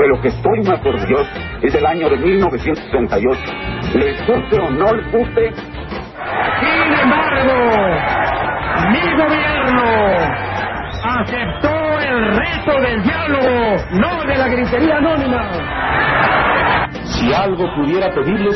lo que estoy más orgulloso es del año de 1968. Les guste o no les guste. Sin embargo, mi gobierno aceptó el reto del diálogo, no de la gritería anónima. Si algo pudiera pedirles,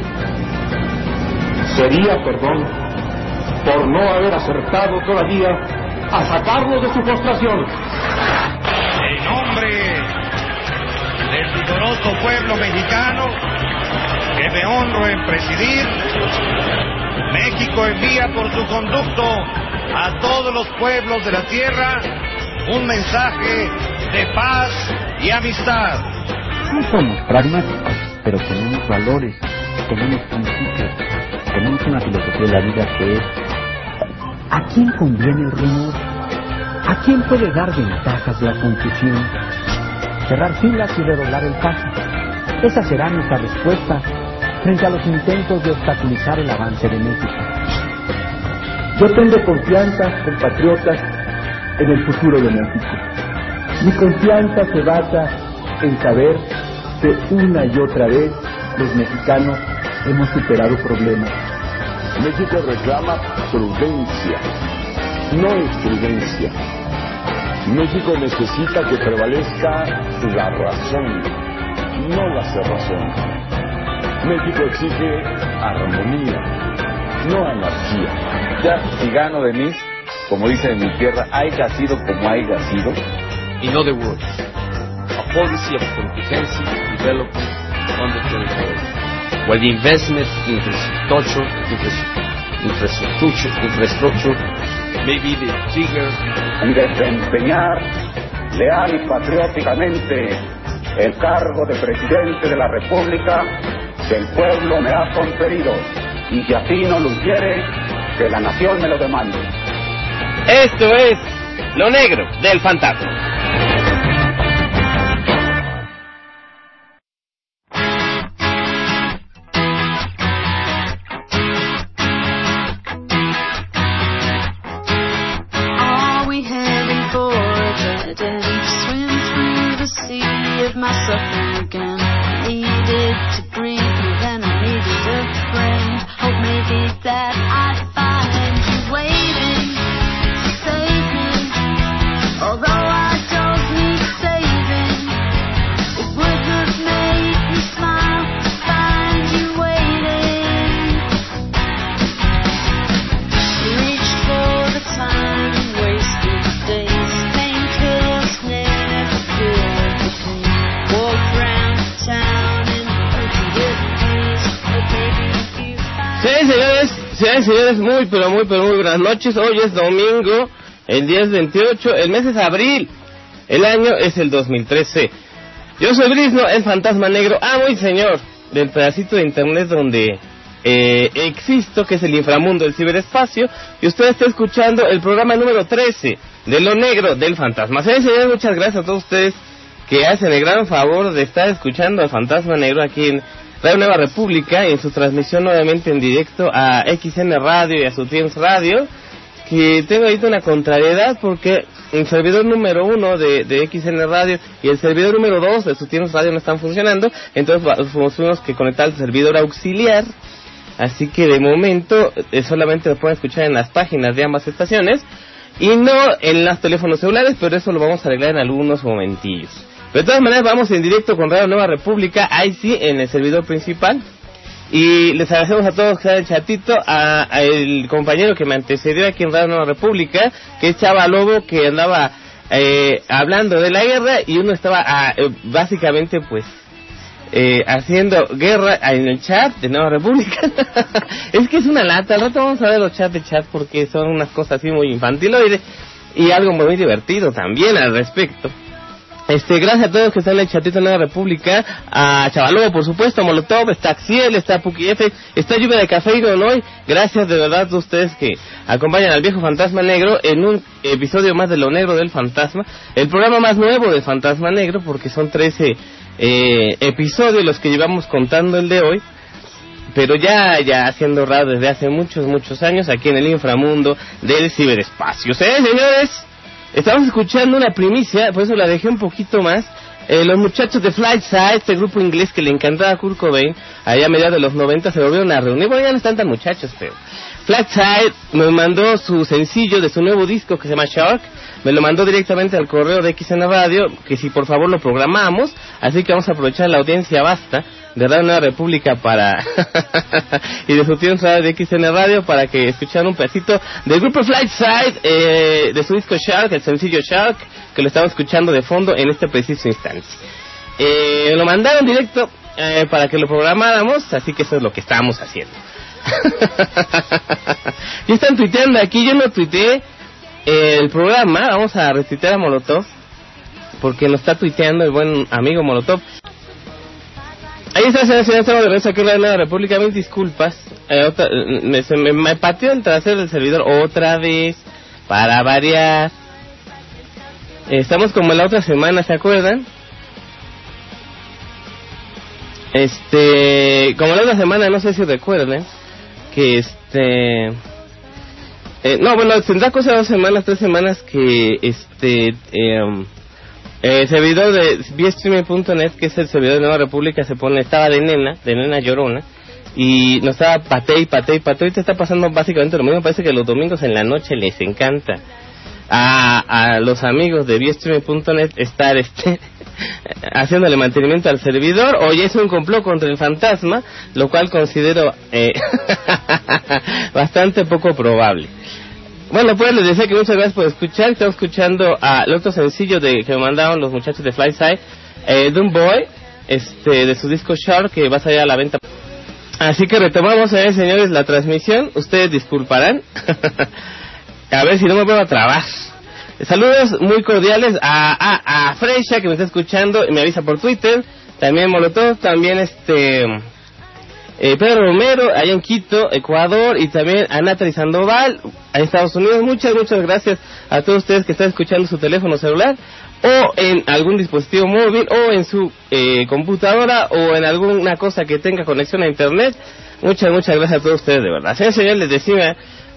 sería perdón por no haber acertado todavía a sacarnos de su postración. En nombre del vigoroso pueblo mexicano que me honro en presidir, México envía por su conducto a todos los pueblos de la tierra un mensaje de paz y amistad. No somos pragmáticos, pero tenemos valores, tenemos principios, tenemos una filosofía de la vida que es: ¿a quién conviene el rumor? ¿A quién puede dar ventajas la confusión? Cerrar filas y redoblar el paso. Esa será nuestra respuesta frente a los intentos de obstaculizar el avance de México. Yo tengo confianza, compatriotas, en el futuro de México. Mi confianza se basa en saber que una y otra vez los mexicanos hemos superado problemas. México reclama prudencia, no imprudencia. México necesita que prevalezca la razón, no la cerrazón. México exige armonía, no anarquía. Ya, si gano de mí, como dice en mi tierra, haya sido como haya sido. In other words, a policy of contingency development on the territory, where the investment in infrastructure may be the trigger. Y desempeñar leal y patrióticamente el cargo de presidente de la República que el pueblo me ha conferido, y si así no lo hiciere, que la nación me lo demande. Esto es Lo Negro del Fantasma. Señores, muy buenas noches. Hoy es domingo, el día es 28, el mes es abril, el año es el 2013. Yo soy Brisno, el fantasma negro, muy señor, del pedacito de internet donde existo, que es el inframundo del ciberespacio, y usted está escuchando el programa número 13 de Lo Negro del Fantasma. Señores, muchas gracias a todos ustedes que hacen el gran favor de estar escuchando al Fantasma Negro aquí en Radio Nueva República, en su transmisión nuevamente en directo a XN Radio y a Sutiens Radio, que tengo ahorita una contrariedad porque el servidor número 1 de XN Radio y el servidor número 2 de Sutiens Radio no están funcionando, entonces tuvimos que conectar el servidor auxiliar, así que de momento solamente lo pueden escuchar en las páginas de ambas estaciones y no en los teléfonos celulares, pero eso lo vamos a arreglar en algunos momentillos. De todas maneras, vamos en directo con Radio Nueva República, ahí sí, en el servidor principal. Y les agradecemos a todos que están en el chatito, a el compañero que me antecedió aquí en Radio Nueva República, que es Chava Lobo, que andaba hablando de la guerra, y uno estaba básicamente pues haciendo guerra en el chat de Nueva República. Es que es una lata, al rato vamos a ver los chats de chat porque son unas cosas así muy infantiloides y algo muy divertido también al respecto. Gracias a todos que están en el chatito de Nueva República, a Chavalobo, por supuesto, a Molotov, está Axiel, está Puki F, está Lluvia de Café y Gonoy. Gracias de verdad a ustedes que acompañan al viejo Fantasma Negro en un episodio más de Lo Negro del Fantasma, el programa más nuevo de Fantasma Negro, porque son 13 episodios los que llevamos contando el de hoy, pero ya haciendo radio desde hace muchos años aquí en el inframundo del ciberespacio. Señores, estamos escuchando una primicia, por eso la dejé un poquito más. Los muchachos de Flightside, este grupo inglés que le encantaba a Kurt Cobain, allá a mediados de los 90 se volvieron a reunir. Bueno, ya no están tan muchachos, pero Flightside nos mandó su sencillo de su nuevo disco que se llama Shark. Me lo mandó directamente al correo de XN Radio, que si por favor lo programamos, así que vamos a aprovechar la audiencia vasta de Radio Nueva República para y de su tienda de XN Radio para que escucharan un pedacito del grupo Flightside, de su disco Shark, el sencillo Shark, que lo estamos escuchando de fondo en este preciso instante. Lo mandaron directo para que lo programáramos, así que eso es lo que estamos haciendo. Ya están tuiteando aquí, yo no tuiteé el programa, vamos a retuitear a Molotov, porque nos está tuiteando el buen amigo Molotov. Ahí está, señor, estamos de regreso aquí en la Nueva República, mil disculpas, me pateó el trasero del servidor otra vez, para variar. Estamos como la otra semana, ¿se acuerdan? Como la otra semana, no sé si recuerden, que no, bueno, tendrá cosa de 2 semanas, 3 semanas que el servidor de vstreaming.net, que es el servidor de Nueva República, estaba de nena llorona, y nos estaba pateé y te está pasando básicamente lo mismo. Parece que los domingos en la noche les encanta a los amigos de vstreaming.net estar haciéndole mantenimiento al servidor. Hoy es un complot contra el fantasma, lo cual considero bastante poco probable. Bueno, pues les decía que muchas gracias por escuchar. Estamos escuchando el otro sencillo que me mandaron los muchachos de Flyside, Doom Boy, de su disco Shark, que va a salir a la venta. Así que retomamos, señores, la transmisión. Ustedes disculparán. A ver si no me puedo trabar. Saludos muy cordiales a Freisha, que me está escuchando y me avisa por Twitter. También Molotov, también Pedro Romero, allá en Quito, Ecuador, y también a Natalie Sandoval, a Estados Unidos. Muchas gracias a todos ustedes que están escuchando su teléfono celular, o en algún dispositivo móvil, o en su computadora, o en alguna cosa que tenga conexión a internet. Muchas gracias a todos ustedes, de verdad. Señor, les decía,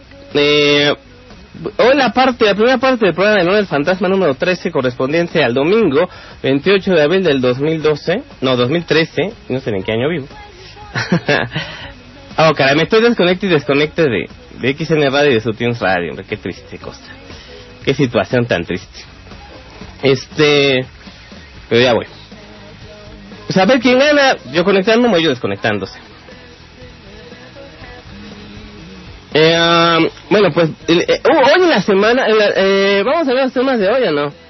hoy la primera parte del programa de Noche del Fantasma número 13, correspondiente al domingo 28 de abril del 2013, no sé en qué año vivo. Oh, caray, me estoy desconecte de XN Radio y de su Tunes Radio, hombre, qué triste cosa, qué situación tan triste. Pero ya voy. Pues a ver quién gana, yo conectándome o ellos desconectándose. Bueno, pues hoy en la semana, vamos a ver los temas de hoy, ¿o no?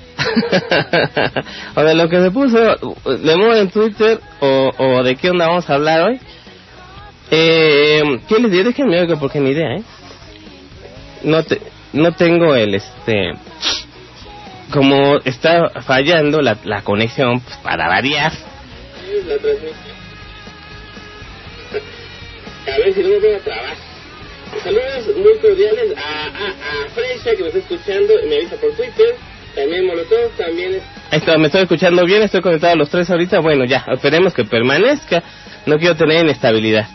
O de lo que se puso de moda en Twitter, o de qué onda vamos a hablar hoy. ¿Qué les diré? Déjenme oír, porque ni idea, no tengo como está fallando la conexión, pues para variar la transmisión. A ver si no me voy a trabar. Saludos muy cordiales a Freisha, que me está escuchando y me avisa por Twitter. También Molotov, también me estoy escuchando bien, estoy conectado a los 3 ahorita. Bueno, ya, esperemos que permanezca. No quiero tener inestabilidad.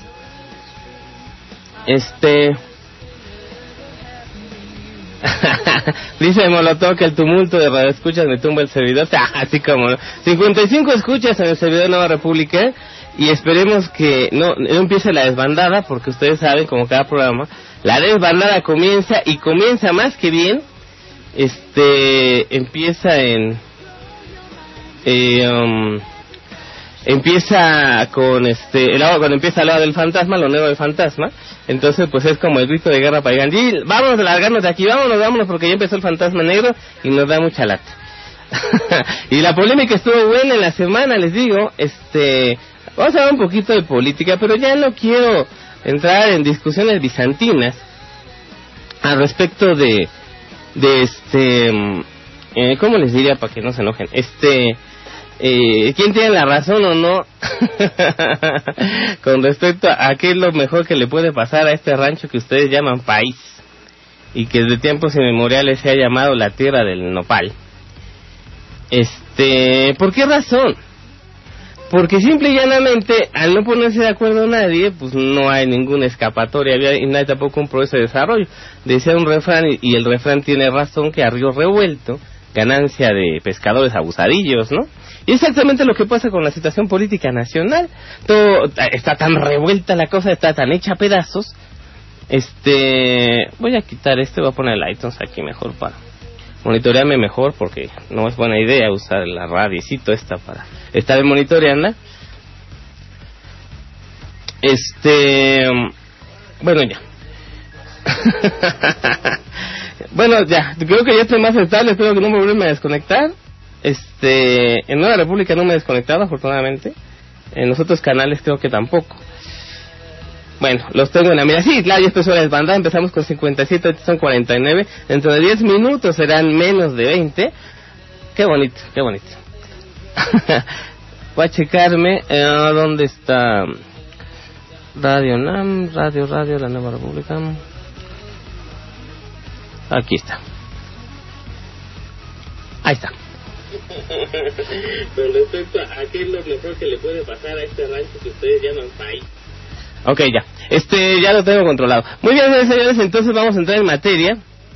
Dice Molotov que el tumulto de radioescuchas me tumba el servidor. Así como 55 escuchas en el servidor de Nueva República. Y esperemos que no empiece la desbandada, porque ustedes saben, como cada programa, la desbandada comienza más que bien. Empieza con cuando empieza el lado del fantasma, lo nuevo del fantasma. Entonces pues es como el grito de guerra para llegar. Vámonos a largarnos de aquí, vámonos, porque ya empezó el fantasma negro y nos da mucha lata. Y la polémica estuvo buena en la semana, les digo. Vamos a hablar un poquito de política, pero ya no quiero entrar en discusiones bizantinas al respecto de ¿cómo les diría para que no se enojen? ¿Quién tiene la razón o no? Con respecto a qué es lo mejor que le puede pasar a este rancho que ustedes llaman país, y que desde tiempos inmemoriales se ha llamado la tierra del nopal. ¿Por qué razón? Porque simple y llanamente, al no ponerse de acuerdo nadie, pues no hay ninguna escapatoria, y no hay tampoco un proceso de desarrollo. Decía un refrán, y el refrán tiene razón, que a río revuelto ganancia de pescadores abusadillos, ¿no? Y exactamente lo que pasa con la situación política nacional. Todo está tan revuelta la cosa, está tan hecha a pedazos. Voy a quitar voy a poner el iTunes aquí mejor para monitorearme mejor, porque no es buena idea usar la radiecito esta para estar monitoreando. Bueno, ya. Bueno, ya, creo que ya estoy más estable, espero que no me volverme a desconectar. En Nueva República no me he desconectado, afortunadamente. En los otros canales creo que tampoco. Bueno, los tengo en la mira. Sí, claro, ya esto es hora de desbandada. Empezamos con 57, ahorita son 49. Dentro de 10 minutos serán menos de 20. Qué bonito, qué bonito. Voy a checarme. ¿Dónde está? Radio NAM, Radio, la Nueva República. Aquí está. Ahí está. Con respecto a qué es lo mejor que le puede pasar a este rancho que ustedes llaman país. Ok, ya. Ya lo tengo controlado. Muy bien, señores, entonces vamos a entrar en materia.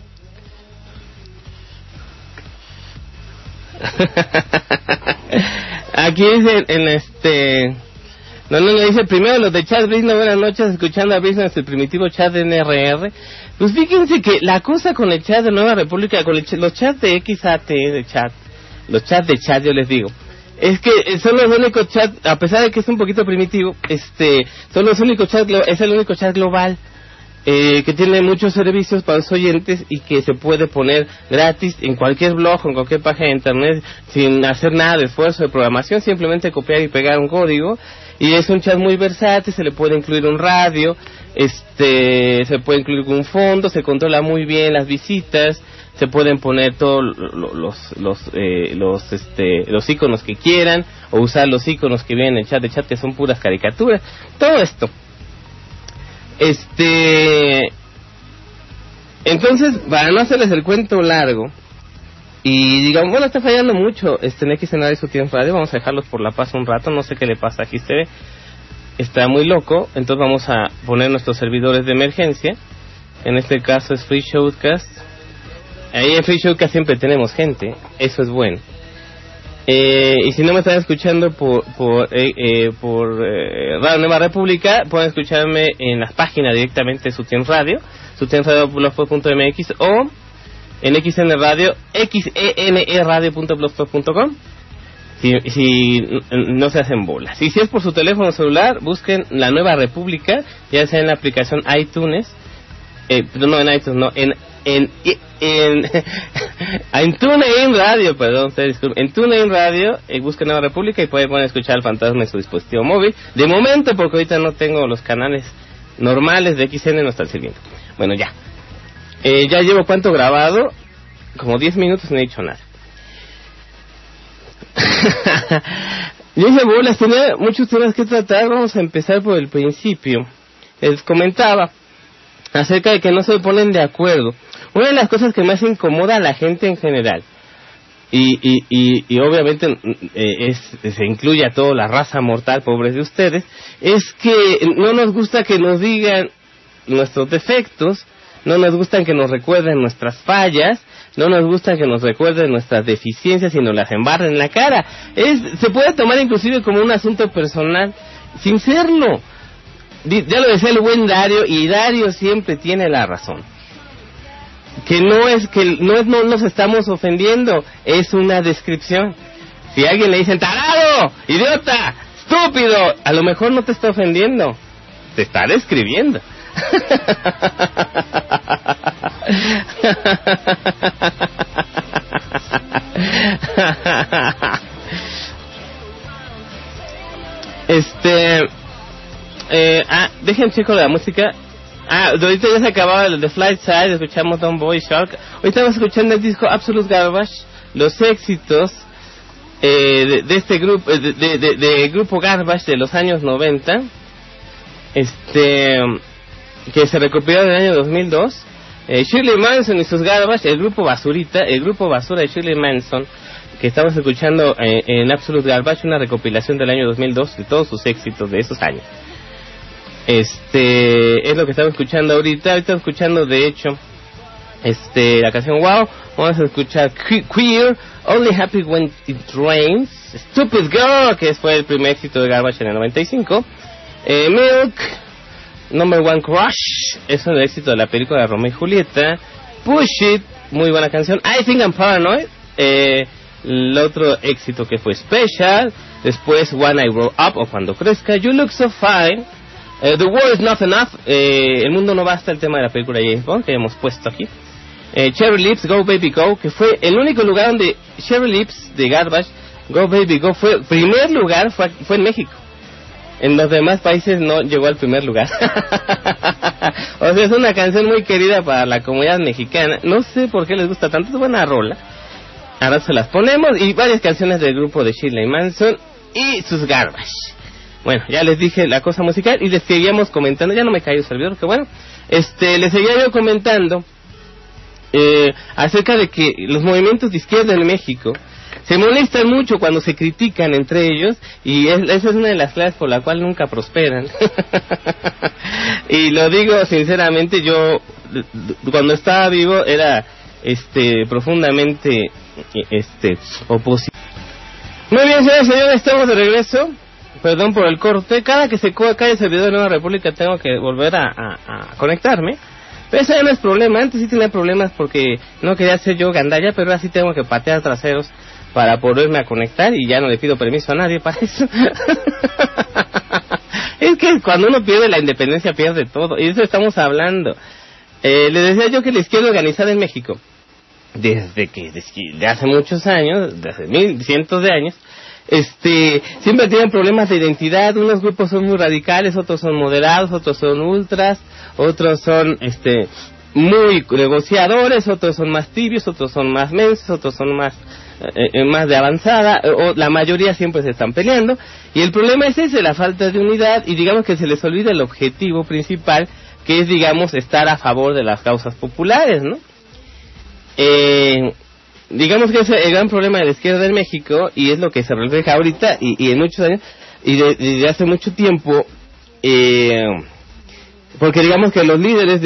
Aquí dice No, dice primero los de chat Brisno, buenas noches, escuchando a Brisno en el primitivo chat de NRR. Pues fíjense que la cosa con el chat de Nueva República, con los chats de XAT, los chats de chat, yo les digo, es que son los únicos chats, a pesar de que es un poquito primitivo, son los únicos chats, es el único chat global que tiene muchos servicios para los oyentes y que se puede poner gratis en cualquier blog o en cualquier página de internet sin hacer nada de esfuerzo de programación, simplemente copiar y pegar un código. Y es un chat muy versátil, se le puede incluir un radio, se puede incluir un fondo, se controla muy bien las visitas, se pueden poner todos los iconos que quieran, o usar los iconos que vienen en el chat de chat, que son puras caricaturas, todo esto. Entonces, para no hacerles el cuento largo, y digamos, bueno, está fallando mucho en XN y su tiempo radio, vamos a dejarlos por la paz un rato, no sé qué le pasa aquí, está muy loco, entonces vamos a poner nuestros servidores de emergencia, en este caso es Free Showcast, ahí en Free Showcast siempre tenemos gente, eso es bueno, y si no me están escuchando por Radio Nueva República, pueden escucharme en las páginas directamente de Sutien Radio, sutienradio.blogspot.mx o en XN Radio, xeneradio.blogspot.com, si no se hacen bolas. Y si es por su teléfono celular, busquen La Nueva República, ya sea en la aplicación iTunes, en TuneIn Radio, en TuneIn Radio, busquen Nueva República y pueden escuchar al fantasma en su dispositivo móvil. De momento, porque ahorita no tengo los canales normales de XN, no están sirviendo. Bueno, ya. Ya llevo cuánto grabado, como 10 minutos, no he dicho nada. Yo dije, bolas, tenía muchos temas que tratar, vamos a empezar por el principio. Les comentaba acerca de que no se ponen de acuerdo. Una de las cosas que más incomoda a la gente en general, y obviamente se incluye a toda la raza mortal, pobres de ustedes, es que no nos gusta que nos digan nuestros defectos, no nos gustan que nos recuerden nuestras fallas, no nos gusta que nos recuerden nuestras deficiencias y nos las embarren en la cara. Se puede tomar inclusive como un asunto personal, sin serlo. Ya lo decía el buen Dario, y Dario siempre tiene la razón. No nos estamos ofendiendo, es una descripción. Si a alguien le dicen tarado, idiota, estúpido, a lo mejor no te está ofendiendo, te está describiendo. Dejen checo la música. Ahorita ya se acababa el de Flight Side, escuchamos Don't Boy Shark. Hoy estamos escuchando el disco Absolute Garbage, los éxitos de este grupo, de grupo Garbage de los años 90, que se recopiló en el año 2002. Shirley Manson y sus Garbage, el grupo Basurita, el grupo Basura de Shirley Manson, que estamos escuchando en Absolute Garbage, una recopilación del año 2002 de todos sus éxitos de esos años. Es lo que estamos escuchando ahorita. Estamos escuchando, de hecho, la canción Wow, Vamos a escuchar Queer, Only Happy When It Rains, Stupid Girl, que fue el primer éxito de Garbage en el 95, Milk, Number One Crush, es el éxito de la película de Romeo y Julieta, Push It, muy buena canción, I Think I'm Paranoid, el otro éxito que fue Special, después When I Grow Up o Cuando Crezca, You Look So Fine, The World Is Not Enough, El Mundo No Basta, el tema de la película de James Bond que hemos puesto aquí, Cherry Lips, Go Baby Go, que fue el único lugar donde Cherry Lips de Garbage, Go Baby Go, fue primer lugar, fue en México. En los demás países no llegó al primer lugar. O sea, es una canción muy querida para la comunidad mexicana. No sé por qué les gusta tanto, es buena rola. Ahora se las ponemos, y varias canciones del grupo de Shirley Manson y sus Garbage. Bueno, ya les dije la cosa musical y les seguíamos comentando, ya no me cayó el servidor, que bueno, les seguía yo comentando acerca de que los movimientos de izquierda en México se molestan mucho cuando se critican entre ellos, y esa es una de las claves por la cual nunca prosperan. Y lo digo sinceramente, yo cuando estaba vivo era profundamente opositor. Muy bien, señores, estamos de regreso. Perdón por el corte. Cada que se cae el servidor de Nueva República tengo que volver a conectarme. Pero eso ya no es problema. Antes sí tenía problemas porque no quería ser yo gandalla, pero ahora sí tengo que patear traseros para poderme a conectar, y ya no le pido permiso a nadie para eso. Es que cuando uno pierde la independencia pierde todo, y de eso estamos hablando. Le decía yo que la izquierda organizada en México, desde hace muchos años, desde cientos de años, siempre tienen problemas de identidad. Unos grupos son muy radicales, otros son moderados, otros son ultras, otros son muy negociadores, otros son más tibios, otros son más mensos, otros son más de avanzada, o la mayoría siempre se están peleando, y el problema es ese, la falta de unidad, y digamos que se les olvida el objetivo principal, que es, digamos, estar a favor de las causas populares, ¿no? Digamos que ese es el gran problema de la izquierda en México, y es lo que se refleja ahorita, y en muchos años, y desde hace mucho tiempo, porque digamos que los líderes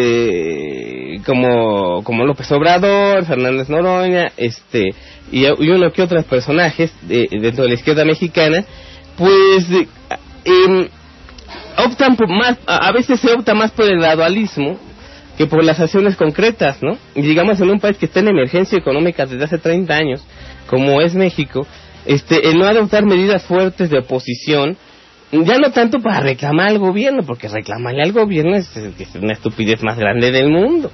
como López Obrador, Fernández Noroña, y uno que otros personajes dentro de la izquierda mexicana, pues optan por más, a veces se opta más por el gradualismo que por las acciones concretas, ¿no? Y digamos, en un país que está en emergencia económica desde hace 30 años, como es México, el no adoptar medidas fuertes de oposición, ya no tanto para reclamar al gobierno, porque reclamarle al gobierno es una estupidez más grande del mundo.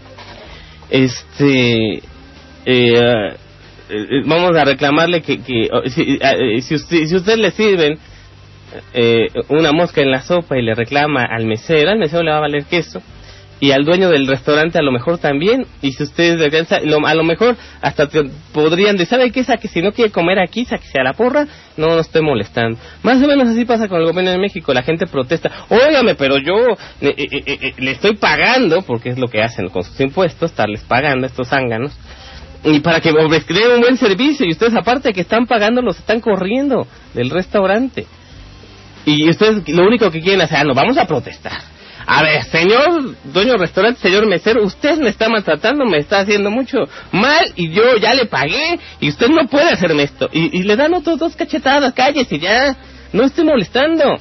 Vamos a reclamarle que si usted le sirven una mosca en la sopa y le reclama al mesero le va a valer queso, y al dueño del restaurante a lo mejor también, y si ustedes a lo mejor hasta podrían decir, ¿sabe qué? Que si no quiere comer aquí, sáquese a la porra, no nos esté molestando. Más o menos así pasa con el gobierno de México, la gente protesta, óigame, pero yo le estoy pagando, porque es lo que hacen con sus impuestos, estarles pagando a estos zánganos, y para que les den un buen servicio, y ustedes aparte de que están pagando, los están corriendo del restaurante, y ustedes lo único que quieren hacer, no, vamos a protestar. A ver, señor dueño del restaurante, señor mesero, usted me está maltratando, me está haciendo mucho mal, y yo ya le pagué, y usted no puede hacerme esto. Y le dan otros 2 cachetadas, cállese ya, no estoy molestando.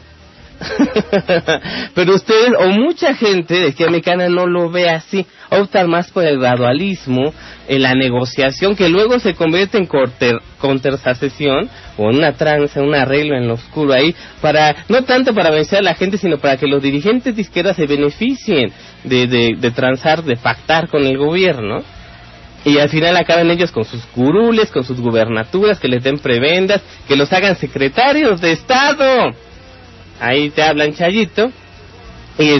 Pero ustedes, o mucha gente de izquierda mexicana no lo ve así, optan más por el gradualismo, en la negociación, que luego se convierte en conversación, o en una tranza, un arreglo en lo oscuro ahí, no tanto para vencer a la gente, sino para que los dirigentes de izquierda se beneficien de transar, de pactar con el gobierno, y al final acaban ellos con sus curules, con sus gubernaturas, que les den prebendas, que los hagan secretarios de Estado. Ahí te hablan Chayito, y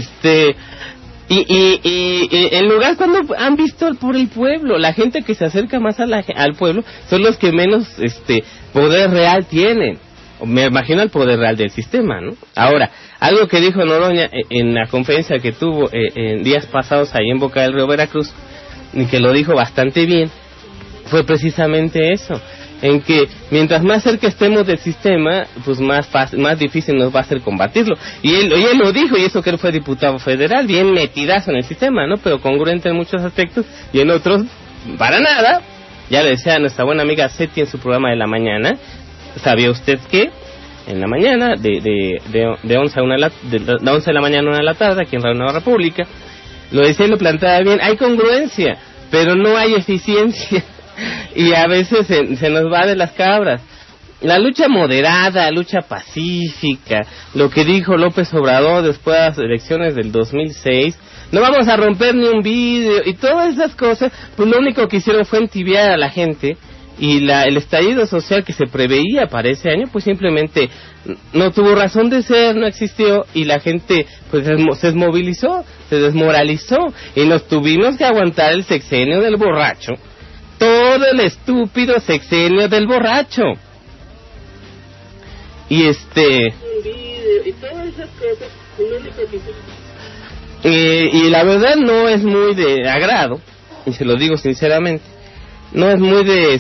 en lugar, cuando han visto por el pueblo, la gente que se acerca más al pueblo son los que menos poder real tienen. Me imagino el poder real del sistema, ¿no? Ahora, algo que dijo Noroña en la conferencia que tuvo en días pasados ahí en Boca del Río, Veracruz, y que lo dijo bastante bien, fue precisamente eso, en que mientras más cerca estemos del sistema, pues más difícil nos va a ser combatirlo. Y él lo dijo, y eso que él fue diputado federal, bien metidazo en el sistema, ¿no? Pero congruente en muchos aspectos, y en otros para nada. Ya le decía a nuestra buena amiga Seti en su programa de la mañana, ¿sabía usted que en la mañana, de 11 de la mañana a 1 de la tarde, aquí en Radio Nueva República, lo decía y lo planteaba bien, hay congruencia, pero no hay eficiencia, y a veces se nos va de las cabras. La lucha moderada, lucha pacífica, lo que dijo López Obrador después de las elecciones del 2006, no vamos a romper ni un vidrio, y todas esas cosas, pues lo único que hicieron fue entibiar a la gente, y el estallido social que se preveía para ese año, pues simplemente no tuvo razón de ser, no existió, y la gente pues se desmovilizó, se desmoralizó, y nos tuvimos que aguantar el sexenio del borracho, todo el estúpido sexenio del borracho. Y y todas esas cosas, lo único que y la verdad no es muy de agrado, y se lo digo sinceramente, no es muy de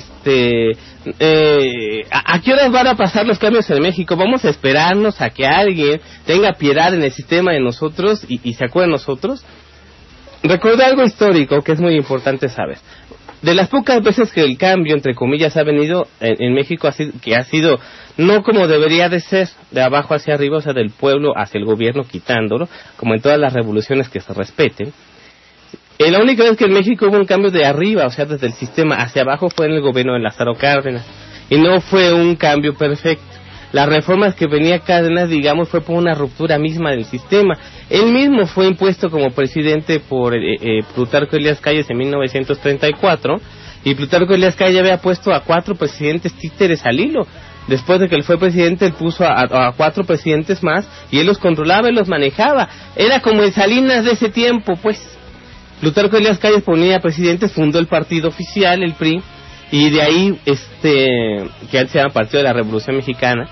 ¿a qué horas van a pasar los cambios en México? Vamos a esperarnos a que alguien tenga piedad en el sistema de nosotros y se acuerde de nosotros. Recuerda algo histórico que es muy importante saber. De las pocas veces que el cambio, entre comillas, ha venido en México, que ha sido no como debería de ser, de abajo hacia arriba, o sea, del pueblo hacia el gobierno, quitándolo, como en todas las revoluciones que se respeten. La única vez que en México hubo un cambio de arriba, o sea, desde el sistema hacia abajo, fue en el gobierno de Lázaro Cárdenas, y no fue un cambio perfecto. Las reformas que venía Cárdenas, digamos, fue por una ruptura misma del sistema. Él mismo fue impuesto como presidente por Plutarco Elías Calles en 1934, y Plutarco Elías Calles había puesto a 4 presidentes títeres al hilo. Después de que él fue presidente, él puso a 4 presidentes más, y él los controlaba y los manejaba. Era como el Salinas de ese tiempo, pues. Plutarco Elías Calles ponía presidentes, fundó el partido oficial, el PRI, y de ahí, que antes se llama Partido de la Revolución Mexicana,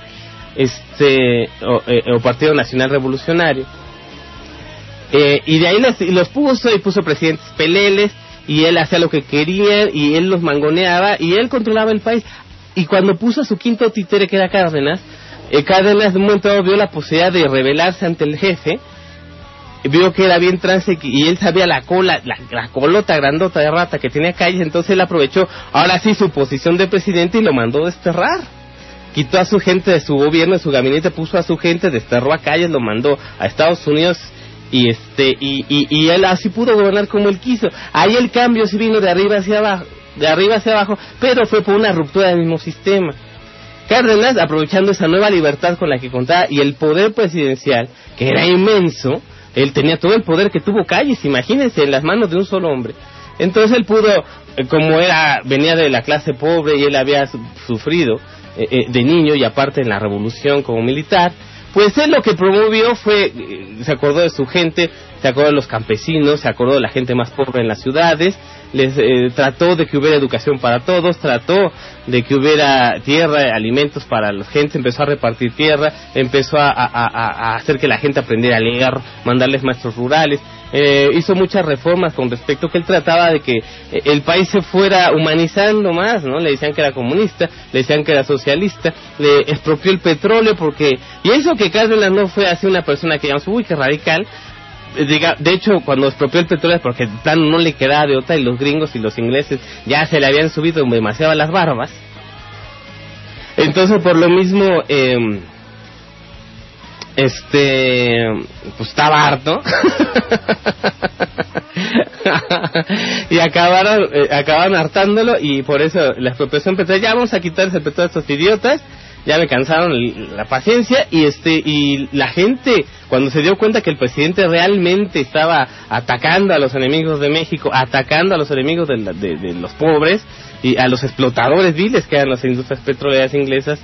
o Partido Nacional Revolucionario, y de ahí los puso presidentes peleles, y él hacía lo que quería, y él los mangoneaba, y él controlaba el país. Y cuando puso a su quinto títere, que era Cárdenas, Cárdenas de un momento dado vio la posibilidad de rebelarse ante el jefe, vio que era bien trance y él sabía la colota grandota de rata que tenía Calles, entonces él aprovechó ahora sí su posición de presidente y lo mandó desterrar. Quitó a su gente de su gobierno, de su gabinete, puso a su gente, desterró a Calles, lo mandó a Estados Unidos, y él así pudo gobernar como él quiso. Ahí el cambio sí vino de arriba hacia abajo, pero fue por una ruptura del mismo sistema. Cárdenas, aprovechando esa nueva libertad con la que contaba y el poder presidencial, que era inmenso, él tenía todo el poder que tuvo Calles, imagínense, en las manos de un solo hombre. Entonces él pudo, como venía de la clase pobre y él había sufrido de niño y aparte en la revolución como militar, pues él lo que promovió fue, se acordó de su gente, se acordó de los campesinos, se acordó de la gente más pobre en las ciudades, trató de que hubiera educación para todos, trató de que hubiera tierra, alimentos para la gente, empezó a repartir tierra, empezó a hacer que la gente aprendiera a leer, mandarles maestros rurales, hizo muchas reformas con respecto que él trataba de que el país se fuera humanizando más, ¿no? Le decían que era comunista, le decían que era socialista, le expropió el petróleo y eso que Cárdenas no fue así una persona que llamamos, uy, qué radical. De hecho, cuando expropió el petróleo, porque el plan no le quedaba de otra, y los gringos y los ingleses ya se le habían subido demasiado a las barbas. Entonces, por lo mismo, pues estaba harto. Y acabaron hartándolo, y por eso la expropiación petrolera, ya vamos a quitarles el petróleo a estos idiotas. Ya me cansaron la paciencia, y la gente, cuando se dio cuenta que el presidente realmente estaba atacando a los enemigos de México, atacando a los enemigos de los pobres y a los explotadores viles que eran las industrias petroleras inglesas,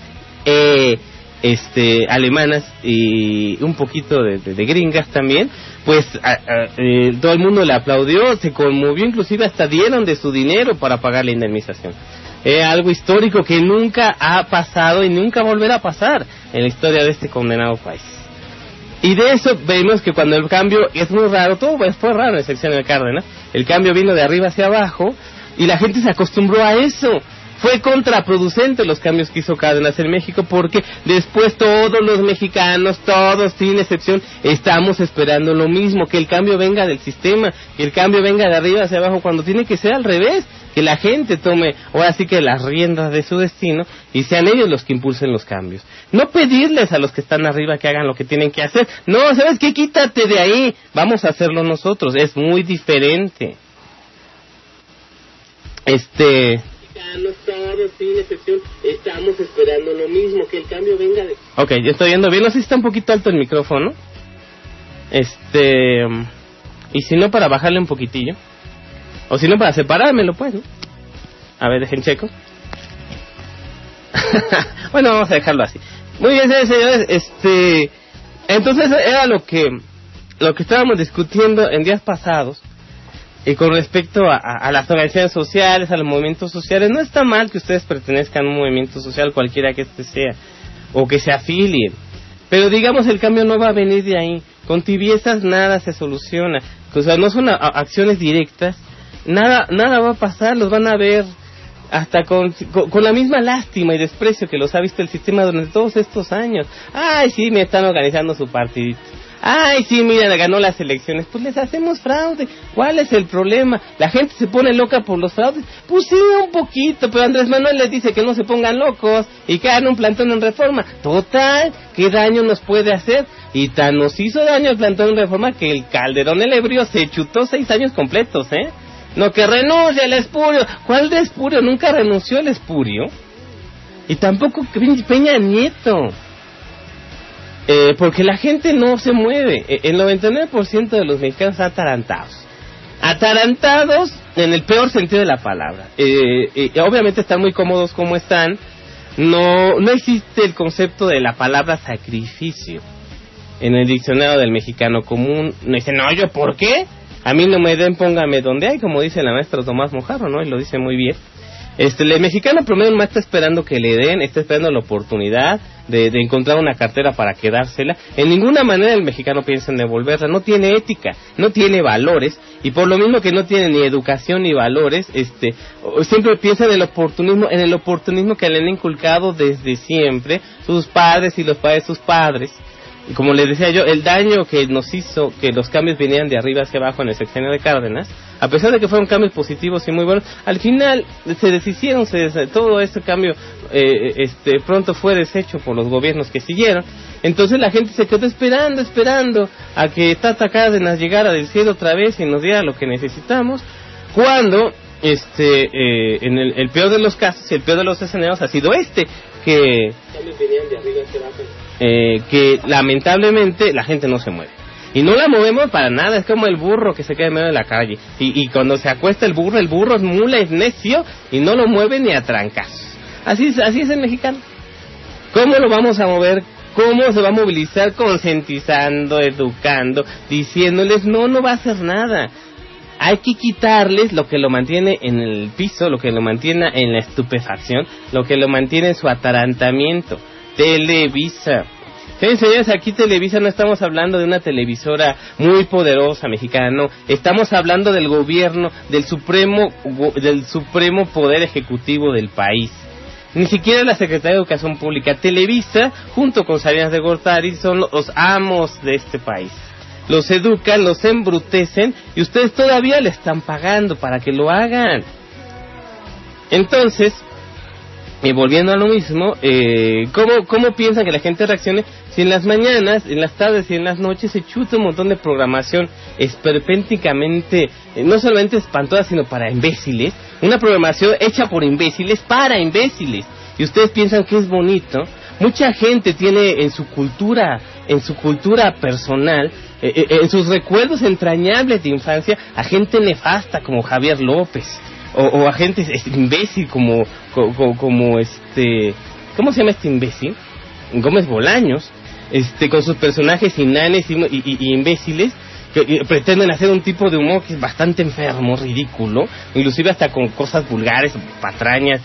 alemanas y un poquito de gringas también, pues todo el mundo le aplaudió, se conmovió, inclusive hasta dieron de su dinero para pagar la indemnización. Algo histórico que nunca ha pasado y nunca volverá a pasar en la historia de este condenado país. Y de eso vemos que cuando el cambio es muy raro, todo fue raro en el sexenio de Cárdenas, el cambio vino de arriba hacia abajo y la gente se acostumbró a eso. Fue contraproducente los cambios que hizo Cárdenas en México, porque después todos los mexicanos, todos sin excepción, estamos esperando lo mismo, que el cambio venga del sistema, que el cambio venga de arriba hacia abajo, cuando tiene que ser al revés. que la gente tome, ahora sí que las riendas de su destino, y sean ellos los que impulsen los cambios. No pedirles a los que están arriba que hagan lo que tienen que hacer. No, ¿sabes qué? Quítate de ahí, vamos a hacerlo nosotros, es muy diferente. Todos, sin excepción, estamos esperando lo mismo, que el cambio venga de... Ok, yo estoy viendo bien, no sé si está un poquito alto el micrófono. Y si no, para bajarle un poquitillo. O si no, para separármelo, pues, ¿no? A ver, dejen checo. Bueno, vamos a dejarlo así. Muy bien, señores, entonces era lo que estábamos discutiendo en días pasados. Y con respecto a las organizaciones sociales, a los movimientos sociales, no está mal que ustedes pertenezcan a un movimiento social, cualquiera que este sea, o que se afilien. Pero digamos, el cambio no va a venir de ahí. Con tibiezas nada se soluciona. O sea, no son acciones directas. Nada va a pasar, los van a ver hasta con la misma lástima y desprecio que los ha visto el sistema durante todos estos años. Ay, sí, me están organizando su partidito. Ay, sí, mira, ganó las elecciones. Pues les hacemos fraude. ¿Cuál es el problema? La gente se pone loca por los fraudes. Pues sí, un poquito, pero Andrés Manuel les dice que no se pongan locos y que hagan un plantón en Reforma. Total, ¿qué daño nos puede hacer? Y tan nos hizo daño el plantón en Reforma que el Calderón el ebrio se chutó 6 años completos, ¿eh? No, que renuncie el Espurio. ¿Cuál de Espurio? Nunca renunció el Espurio. Y tampoco Peña Nieto. Porque la gente no se mueve. El 99% de los mexicanos están atarantados en el peor sentido de la palabra. Obviamente están muy cómodos como están. No existe el concepto de la palabra sacrificio en el diccionario del mexicano común. No dice, no, ¿yo por qué? A mí no me den, póngame donde hay, como dice la maestra Tomás Mojarro, ¿no? Y lo dice muy bien. El mexicano promedio más está esperando que le den, está esperando la oportunidad de encontrar una cartera para quedársela. En ninguna manera el mexicano piensa en devolverla, no tiene ética, no tiene valores, y por lo mismo que no tiene ni educación ni valores, siempre piensa en el oportunismo que le han inculcado desde siempre sus padres y los padres de sus padres. Y como les decía yo, el daño que nos hizo que los cambios vinieran de arriba hacia abajo en el sexenio de Cárdenas, a pesar de que fueron cambios positivos y muy buenos, al final se deshicieron, todo este cambio pronto fue deshecho por los gobiernos que siguieron. Entonces la gente se quedó esperando a que Tata Cárdenas llegara del cielo otra vez y nos diera lo que necesitamos, cuando en el peor de los casos y el peor de los escenarios ha sido que lamentablemente la gente no se mueve. Y no la movemos para nada, es como el burro que se queda en medio de la calle. Y cuando se acuesta el burro es mula, es necio, y no lo mueve ni a trancazos. Así es el mexicano. ¿Cómo lo vamos a mover? ¿Cómo se va a movilizar? Concientizando, educando, diciéndoles, no va a hacer nada. Hay que quitarles lo que lo mantiene en el piso, lo que lo mantiene en la estupefacción, lo que lo mantiene en su atarantamiento. Televisa. Sí, señores, aquí Televisa no estamos hablando de una televisora muy poderosa mexicana, no. Estamos hablando del gobierno, del supremo poder ejecutivo del país. Ni siquiera la Secretaría de Educación Pública. Televisa, junto con Salinas de Gortari, son los amos de este país. Los educan, los embrutecen, y ustedes todavía le están pagando para que lo hagan. Entonces, volviendo a lo mismo, ¿cómo piensan que la gente reaccione si en las mañanas, en las tardes y en las noches se chuta un montón de programación esperpénticamente, no solamente espantosa, sino para imbéciles? Una programación hecha por imbéciles para imbéciles. Y ustedes piensan que es bonito. Mucha gente tiene en su cultura personal, en sus recuerdos entrañables de infancia, a gente nefasta como Javier López. O a gente imbécil como ¿cómo se llama este imbécil? Gómez Bolaños, con sus personajes inanes y imbéciles que pretenden hacer un tipo de humor que es bastante enfermo, ridículo, inclusive hasta con cosas vulgares, patrañas,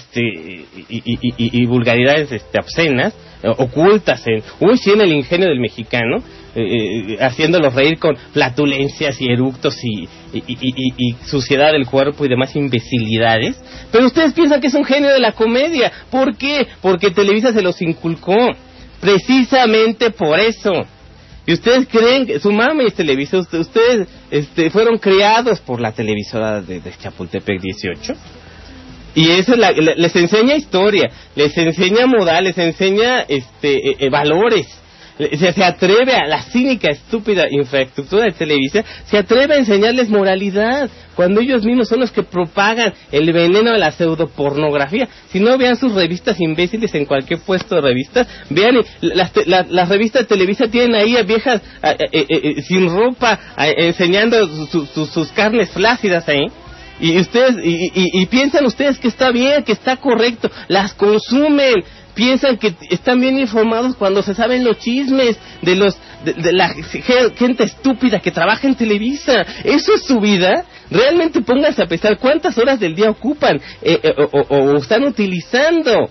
y vulgaridades obscenas, ocultas en el ingenio del mexicano, haciéndolos reír con flatulencias y eructos y suciedad del cuerpo y demás imbecilidades. Pero ustedes piensan que es un genio de la comedia. ¿Por qué? Porque Televisa se los inculcó. Precisamente por eso. Y ustedes creen que su mami es Televisa, ustedes fueron criados por la televisora de Chapultepec 18. Y eso les enseña historia, les enseña moral, les enseña valores. Se atreve a la cínica, estúpida infraestructura de Televisa, se atreve a enseñarles moralidad, cuando ellos mismos son los que propagan el veneno de la pseudopornografía. Si no, vean sus revistas imbéciles en cualquier puesto de revistas, vean, las revistas de Televisa tienen ahí a viejas sin ropa, enseñando sus carnes flácidas ahí. Y ustedes, y piensan ustedes que está bien, que está correcto, las consumen, piensan que están bien informados cuando se saben los chismes de la gente estúpida que trabaja en Televisa. ¿Eso es su vida? Realmente pónganse a pensar cuántas horas del día ocupan o están utilizando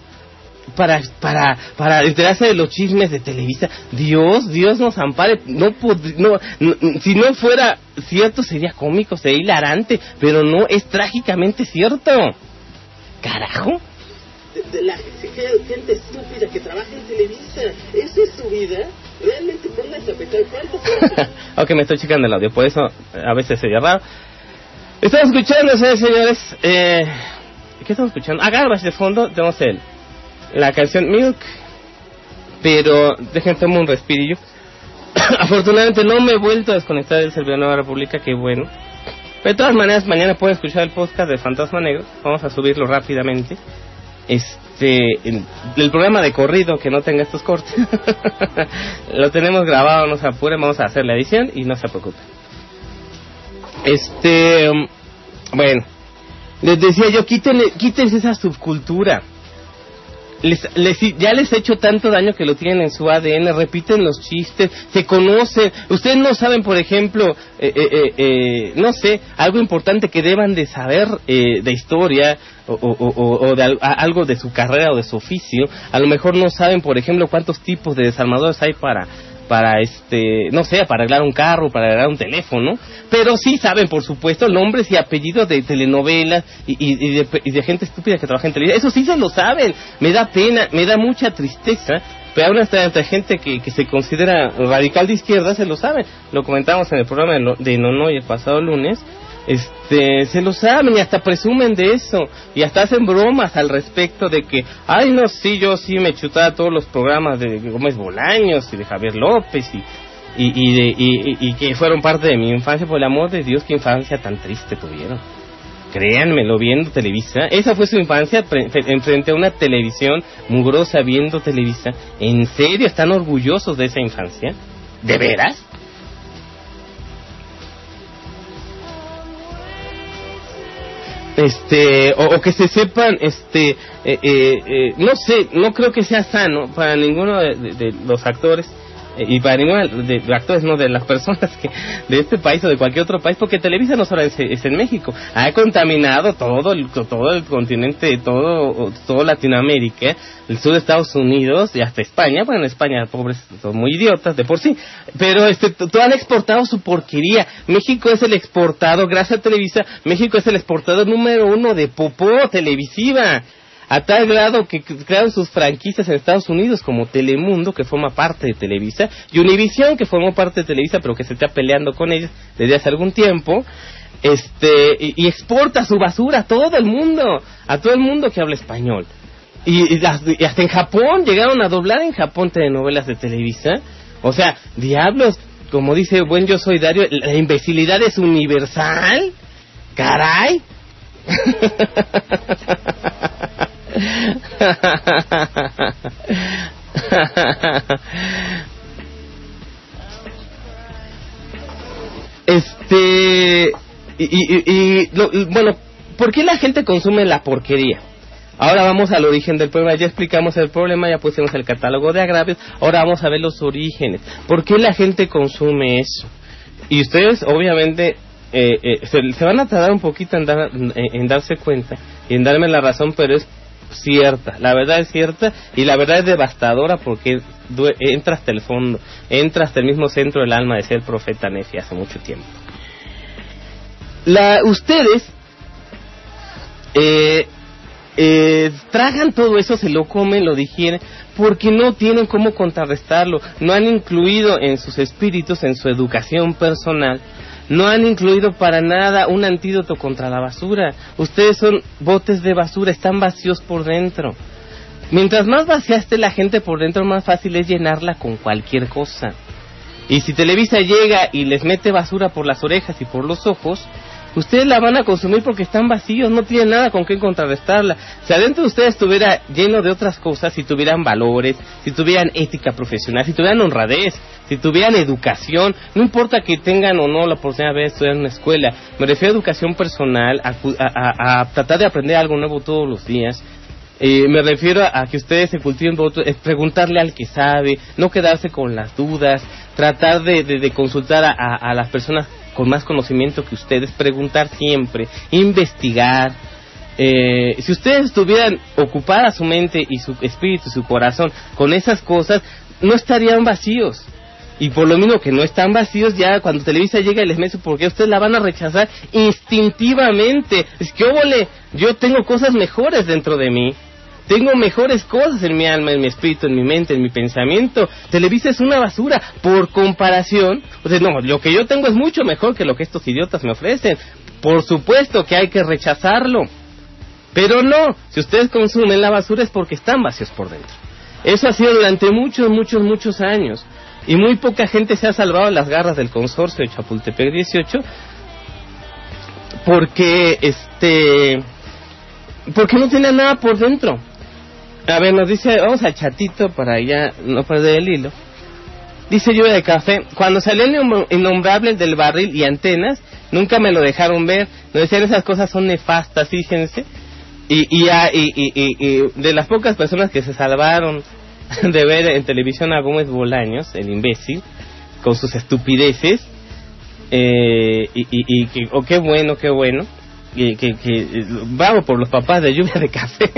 para enterarse de los chismes de Televisa. Dios nos ampare. Si no fuera cierto sería cómico, sería hilarante, pero no, es trágicamente cierto. Carajo. De la gente estúpida que trabaja en Televisa, ¿esa es su vida? Realmente pónganse a pensar cuántas horas. Ok, me estoy checando el audio, por eso a veces se oye raro. Estamos escuchando, señores, ¿qué estamos escuchando? Garbage de fondo, tenemos la canción Milk, pero déjenme tomar un respirillo. Afortunadamente no me he vuelto a desconectar del servidor de Nueva República, qué bueno. Pero de todas maneras, mañana pueden escuchar el podcast de Fantasma Negro, vamos a subirlo rápidamente. El programa de corrido que no tenga estos cortes lo tenemos grabado, no se apuren, vamos a hacer la edición y no se preocupen. Bueno, les decía yo, quítense esa subcultura. Ya les he hecho tanto daño que lo tienen en su ADN, repiten los chistes, se conocen. Ustedes no saben, por ejemplo, no sé, algo importante que deban de saber de historia o de algo de su carrera o de su oficio. A lo mejor no saben, por ejemplo, cuántos tipos de desarmadores hay para no sé, para arreglar un carro, para arreglar un teléfono, pero sí saben, por supuesto, nombres y apellidos de telenovelas y de gente estúpida que trabaja en televisión. Eso sí se lo saben. Me da pena, me da mucha tristeza, pero aún hasta gente que se considera radical de izquierda se lo sabe. Lo comentamos en el programa de Nonoy el pasado lunes. Se lo saben y hasta presumen de eso y hasta hacen bromas al respecto de que, ay no, sí, yo sí me chutaba todos los programas de Gómez Bolaños y de Javier López y que fueron parte de mi infancia. Por el amor de Dios, qué infancia tan triste tuvieron. Créanmelo, viendo Televisa. Esa fue su infancia, frente a una televisión mugrosa, viendo Televisa. ¿En serio están orgullosos de esa infancia? ¿De veras? O que se sepan, no sé, no creo que sea sano para ninguno de los actores, y para ninguno de actores, no, de las personas de este país o de cualquier otro país, porque Televisa no solo es en México, ha contaminado todo el continente, todo Latinoamérica, el sur de Estados Unidos y hasta España. Bueno, en España, pobres, son muy idiotas de por sí, pero todo han exportado su porquería. México es el exportador, gracias a Televisa, México es el exportador número 1 de popó televisiva, a tal grado que crearon sus franquicias en Estados Unidos, como Telemundo, que forma parte de Televisa, y Univisión, que formó parte de Televisa, pero que se está peleando con ellos desde hace algún tiempo, y exporta su basura a todo el mundo que habla español. Y hasta en Japón, llegaron a doblar en Japón telenovelas de Televisa. O sea, diablos, como dice buen Yo Soy Dario, la imbecilidad es universal. ¡Caray! Bueno, ¿por qué la gente consume la porquería? Ahora vamos al origen del problema. Ya explicamos el problema, ya pusimos el catálogo de agravios. Ahora vamos a ver los orígenes. ¿Por qué la gente consume eso? Y ustedes, obviamente, se van a tardar un poquito en darse cuenta y en darme la razón, pero es cierta. La verdad es cierta y la verdad es devastadora, porque entra hasta el fondo, entra hasta el mismo centro del alma, decía el profeta Nefi hace mucho tiempo. Ustedes tragan todo eso, se lo comen, lo digieren, porque no tienen cómo contrarrestarlo. No han incluido en sus espíritus, en su educación personal, no han incluido para nada un antídoto contra la basura. Ustedes son botes de basura, están vacíos por dentro. Mientras más vacía esté la gente por dentro, más fácil es llenarla con cualquier cosa. Y si Televisa llega y les mete basura por las orejas y por los ojos, ustedes la van a consumir porque están vacíos, no tienen nada con qué contrarrestarla. Si adentro de ustedes estuviera lleno de otras cosas, si tuvieran valores, si tuvieran ética profesional, si tuvieran honradez, si tuvieran educación, no importa que tengan o no la oportunidad de estudiar en una escuela, me refiero a educación personal, a tratar de aprender algo nuevo todos los días. Me refiero a que ustedes se cultiven preguntarle al que sabe, no quedarse con las dudas, tratar de consultar a las personas con más conocimiento que ustedes, preguntar siempre, investigar. Si ustedes estuvieran ocupada su mente y su espíritu y su corazón con esas cosas, no estarían vacíos. Y por lo mismo que no están vacíos, ya cuando Televisa llega y les mete su porqué, ustedes la van a rechazar instintivamente. Es que, óvole, yo tengo cosas mejores dentro de mí. Tengo mejores cosas en mi alma, en mi espíritu, en mi mente, en mi pensamiento. Televisa es una basura. Por comparación, o sea, no, lo que yo tengo es mucho mejor que lo que estos idiotas me ofrecen. Por supuesto que hay que rechazarlo. Pero no, si ustedes consumen la basura es porque están vacíos por dentro. Eso ha sido durante muchos años. Y muy poca gente se ha salvado de las garras del consorcio de Chapultepec 18 porque no tiene nada por dentro. A ver, nos dice, vamos al chatito para ya no perder el hilo. Dice Lluvia de Café, cuando salió el innombrable del barril y antenas, nunca me lo dejaron ver. Nos decían, esas cosas son nefastas, fíjense. Y de las pocas personas que se salvaron de ver en televisión a Gómez Bolaños, el imbécil, con sus estupideces, qué bueno, bravo por los papás de Lluvia de Café.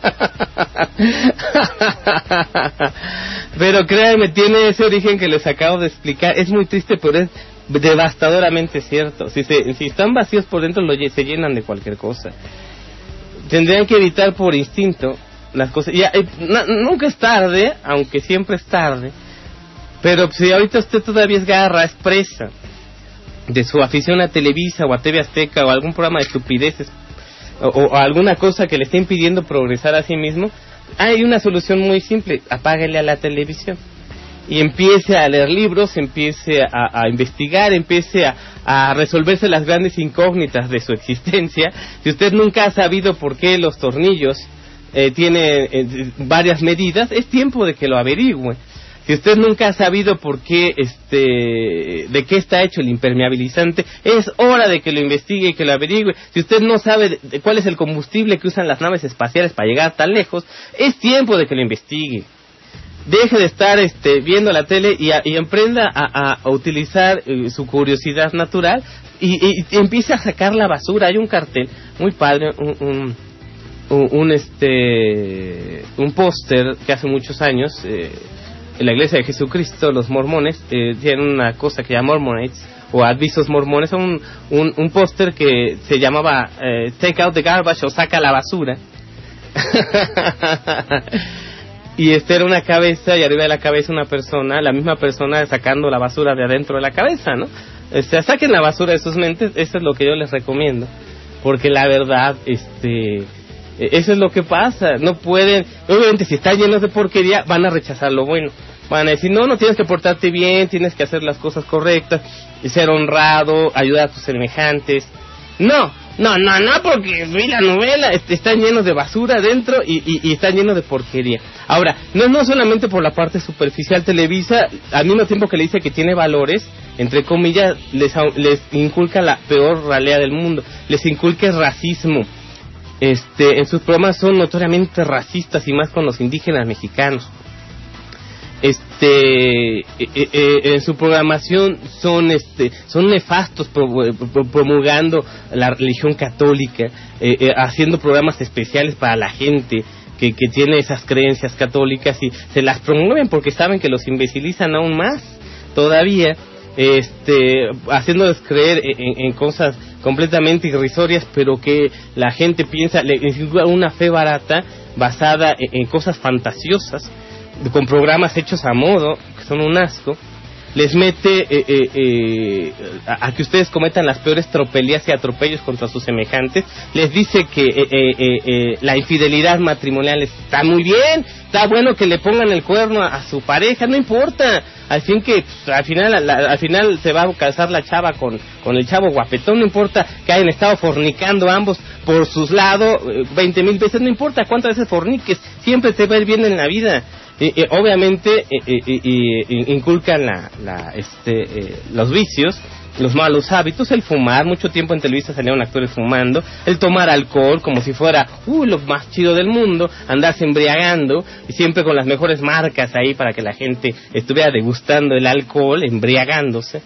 Pero créanme, tiene ese origen que les acabo de explicar. Es muy triste, pero es devastadoramente cierto. Si están vacíos por dentro, se llenan de cualquier cosa. Tendrían que evitar por instinto las cosas. Nunca es tarde, aunque siempre es tarde. Pero si ahorita usted todavía es garra, es presa de su afición a Televisa o a TV Azteca o algún programa de estupideces o alguna cosa que le esté impidiendo progresar a sí mismo, hay una solución muy simple: apáguele a la televisión y empiece a leer libros, empiece a investigar, empiece a resolverse las grandes incógnitas de su existencia. Si usted nunca ha sabido por qué los tornillos tienen varias medidas, es tiempo de que lo averigüe. Si usted nunca ha sabido por qué, de qué está hecho el impermeabilizante, es hora de que lo investigue y que lo averigüe. Si usted no sabe cuál es el combustible que usan las naves espaciales para llegar tan lejos, es tiempo de que lo investigue. Deje de estar viendo la tele y emprenda a utilizar su curiosidad natural y empiece a sacar la basura. Hay un cartel muy padre, un póster que hace muchos años, en la Iglesia de Jesucristo, los mormones tienen una cosa que se llama Mormonates o avisos mormones, un póster que se llamaba Take out the garbage, o saca la basura. Y era una cabeza y arriba de la cabeza una persona, la misma persona sacando la basura de adentro de la cabeza, ¿no? Saquen la basura de sus mentes. Eso es lo que yo les recomiendo, porque la verdad, eso es lo que pasa. No pueden, obviamente, si están llenos de porquería, van a rechazar lo bueno. Van a decir, no tienes que portarte bien, tienes que hacer las cosas correctas, ser honrado, ayudar a tus semejantes. No, porque vi la novela, están llenos de basura adentro y están llenos de porquería. Ahora, no solamente por la parte superficial. Televisa, al mismo tiempo que le dice que tiene valores, entre comillas, les inculca la peor ralea del mundo, les inculca el racismo. En sus programas son notoriamente racistas, y más con los indígenas mexicanos. En su programación son nefastos, promulgando la religión católica, haciendo programas especiales para la gente que tiene esas creencias católicas, y se las promueven porque saben que los imbecilizan aún más todavía. haciéndoles creer en cosas completamente irrisorias, pero que la gente piensa, una fe barata basada en cosas fantasiosas, con programas hechos a modo, que son un asco. Les mete a que ustedes cometan las peores tropelías y atropellos contra sus semejantes. Les dice que la infidelidad matrimonial está muy bien, está bueno que le pongan el cuerno a su pareja, no importa. Al final se va a casar la chava con el chavo guapetón, no importa que hayan estado fornicando ambos por sus lados 20,000 veces, no importa cuántas veces forniques, siempre te va a ir bien en la vida. Obviamente inculcan los vicios, los malos hábitos, el fumar. Mucho tiempo en Televisa salieron actores fumando, el tomar alcohol como si fuera lo más chido del mundo, andarse embriagando, y siempre con las mejores marcas ahí para que la gente estuviera degustando el alcohol, embriagándose.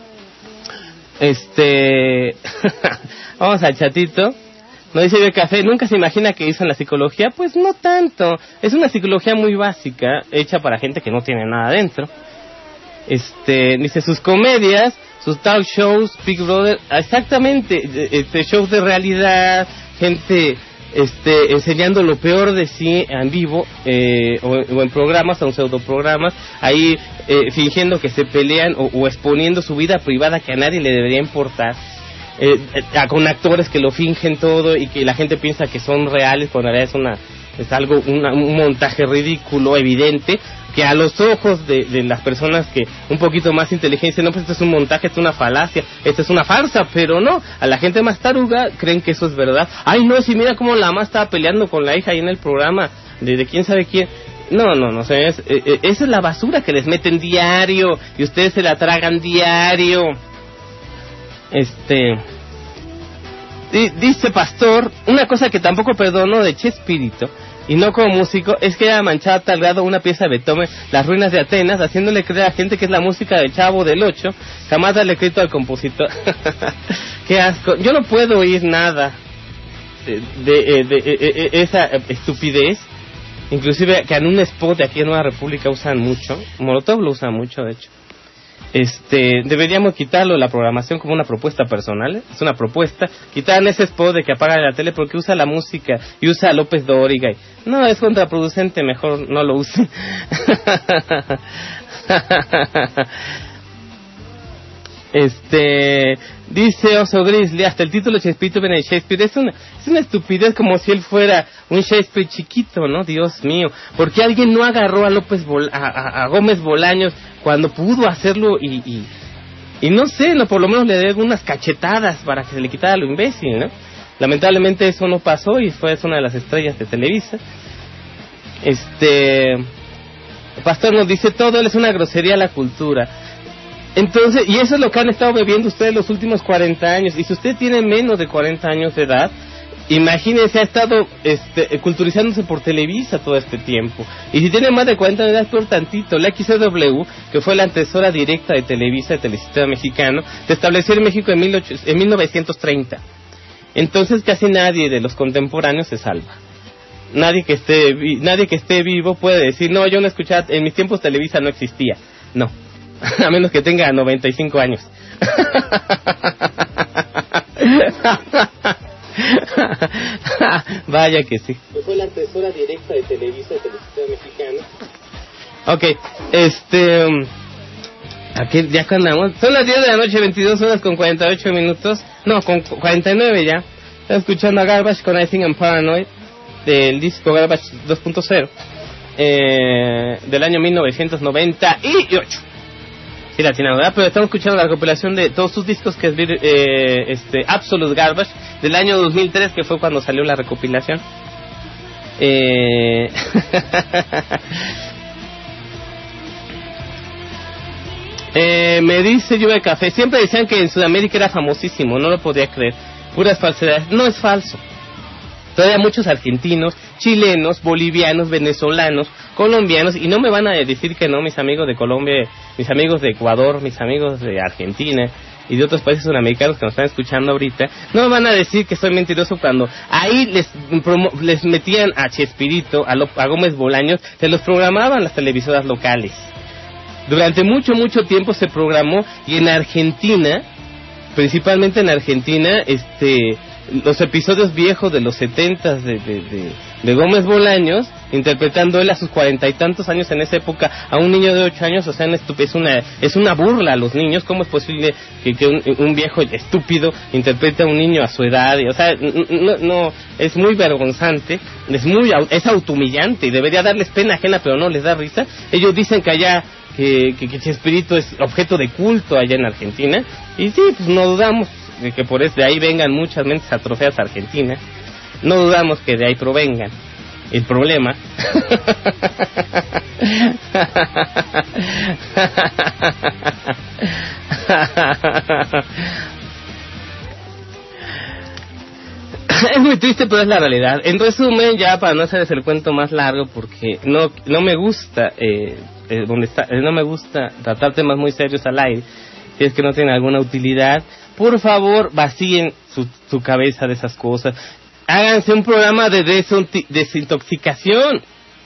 Vamos al chatito. No dice de café, nunca se imagina que hizo en la psicología. Pues no tanto, es una psicología muy básica, hecha para gente que no tiene nada dentro. Dice sus comedias, sus talk shows, Big Brother, exactamente, shows de realidad, gente enseñando lo peor de sí en vivo, o en programas, o en pseudoprogramas, ahí fingiendo que se pelean, o exponiendo su vida privada que a nadie le debería importar. Con actores que lo fingen todo y que la gente piensa que son reales, cuando en realidad es algo, un montaje ridículo, evidente, que a los ojos de las personas que un poquito más inteligentes, no, pues esto es un montaje, esto es una falacia, esto es una farsa, pero no, a la gente más taruga creen que eso es verdad. Ay, no, si mira cómo la mamá estaba peleando con la hija ahí en el programa de quién sabe quién. No, esa es la basura que les meten diario y ustedes se la tragan diario. Dice Pastor, una cosa que tampoco perdono de Chespirito, y no como músico, es que haya manchado tal grado una pieza de Beethoven, Las ruinas de Atenas, haciéndole creer a la gente que es la música del Chavo del 8, jamás darle crédito al compositor. Qué asco, yo no puedo oír nada de esa estupidez, inclusive que en un spot de aquí en Nueva República usan mucho, Molotov lo usa mucho de hecho. Deberíamos quitarlo de la programación como una propuesta personal, es una propuesta, quitar ese spot de que apaga la tele porque usa la música y usa a López Dóriga, no, es contraproducente, mejor no lo use. Dice Oso Grizzly, hasta el título Chespirito viene de Shakespeare, es una estupidez, como si él fuera un Shakespeare chiquito, ¿no? Dios mío, porque alguien no agarró a Gómez Bolaños cuando pudo hacerlo y no sé, no, por lo menos le dio unas cachetadas para que se le quitara lo imbécil, ¿no? Lamentablemente eso no pasó y fue una de las estrellas de Televisa. Pastor nos dice, todo es una grosería a la cultura. Entonces, y eso es lo que han estado bebiendo ustedes los últimos 40 años. Y si usted tiene menos de 40 años de edad, imagínese, ha estado culturizándose por Televisa todo este tiempo. Y si tiene más de 40 años de edad, peor tantito. La XCW, que fue la antecesora directa de Televisa, de Telesistema Mexicano, se estableció en México en 1930. Entonces casi nadie de los contemporáneos se salva. Nadie que esté vivo puede decir, no, yo no escuchaba, en mis tiempos Televisa no existía. No. A menos que tenga 95 años. Vaya que sí. Fue la antecesora directa de Televisa, de Telesistema Mexicano. Aquí ya andamos. Son las 10 de la noche, 22 horas con 48 minutos. No, con 49 ya. Estoy escuchando a Garbage con I Think I'm Paranoid, del disco Garbage 2.0, del año 1998. Sí, la tiene, ¿verdad? Pero estamos escuchando la recopilación de todos sus discos, que es Absolute Garbage, del año 2003, que fue cuando salió la recopilación. Me dice Lluvia de Café, siempre decían que en Sudamérica era famosísimo, no lo podía creer, puras falsedades. No es falso. Todavía muchos argentinos, chilenos, bolivianos, venezolanos, colombianos, y no me van a decir que no, mis amigos de Colombia, mis amigos de Ecuador, mis amigos de Argentina y de otros países sudamericanos que nos están escuchando ahorita, no me van a decir que soy mentiroso cuando ahí les metían a Chespirito, a Gómez Bolaños, se los programaban las televisoras locales. Durante mucho tiempo se programó, y en Argentina, principalmente en Argentina, los episodios viejos de los 70s de Gómez Bolaños, interpretando él a sus 40 y tantos años en esa época a un niño de 8 años, o sea, es una burla a los niños. ¿Cómo es posible que un viejo estúpido interprete a un niño a su edad? O sea, no, es muy vergonzante, es autohumillante, y debería darles pena ajena, pero no les da risa. Ellos dicen que allá que Chespirito es objeto de culto allá en Argentina, y sí, pues no dudamos de que por eso de ahí vengan muchas mentes atrofiadas argentinas. No dudamos que de ahí provengan el problema. Es muy triste, pero es la realidad. En resumen, ya para no hacerles el cuento más largo, porque no me gusta no me gusta tratar temas muy serios al aire, si es que no tienen alguna utilidad. Por favor, vacíen su cabeza de esas cosas. Háganse un programa de desintoxicación.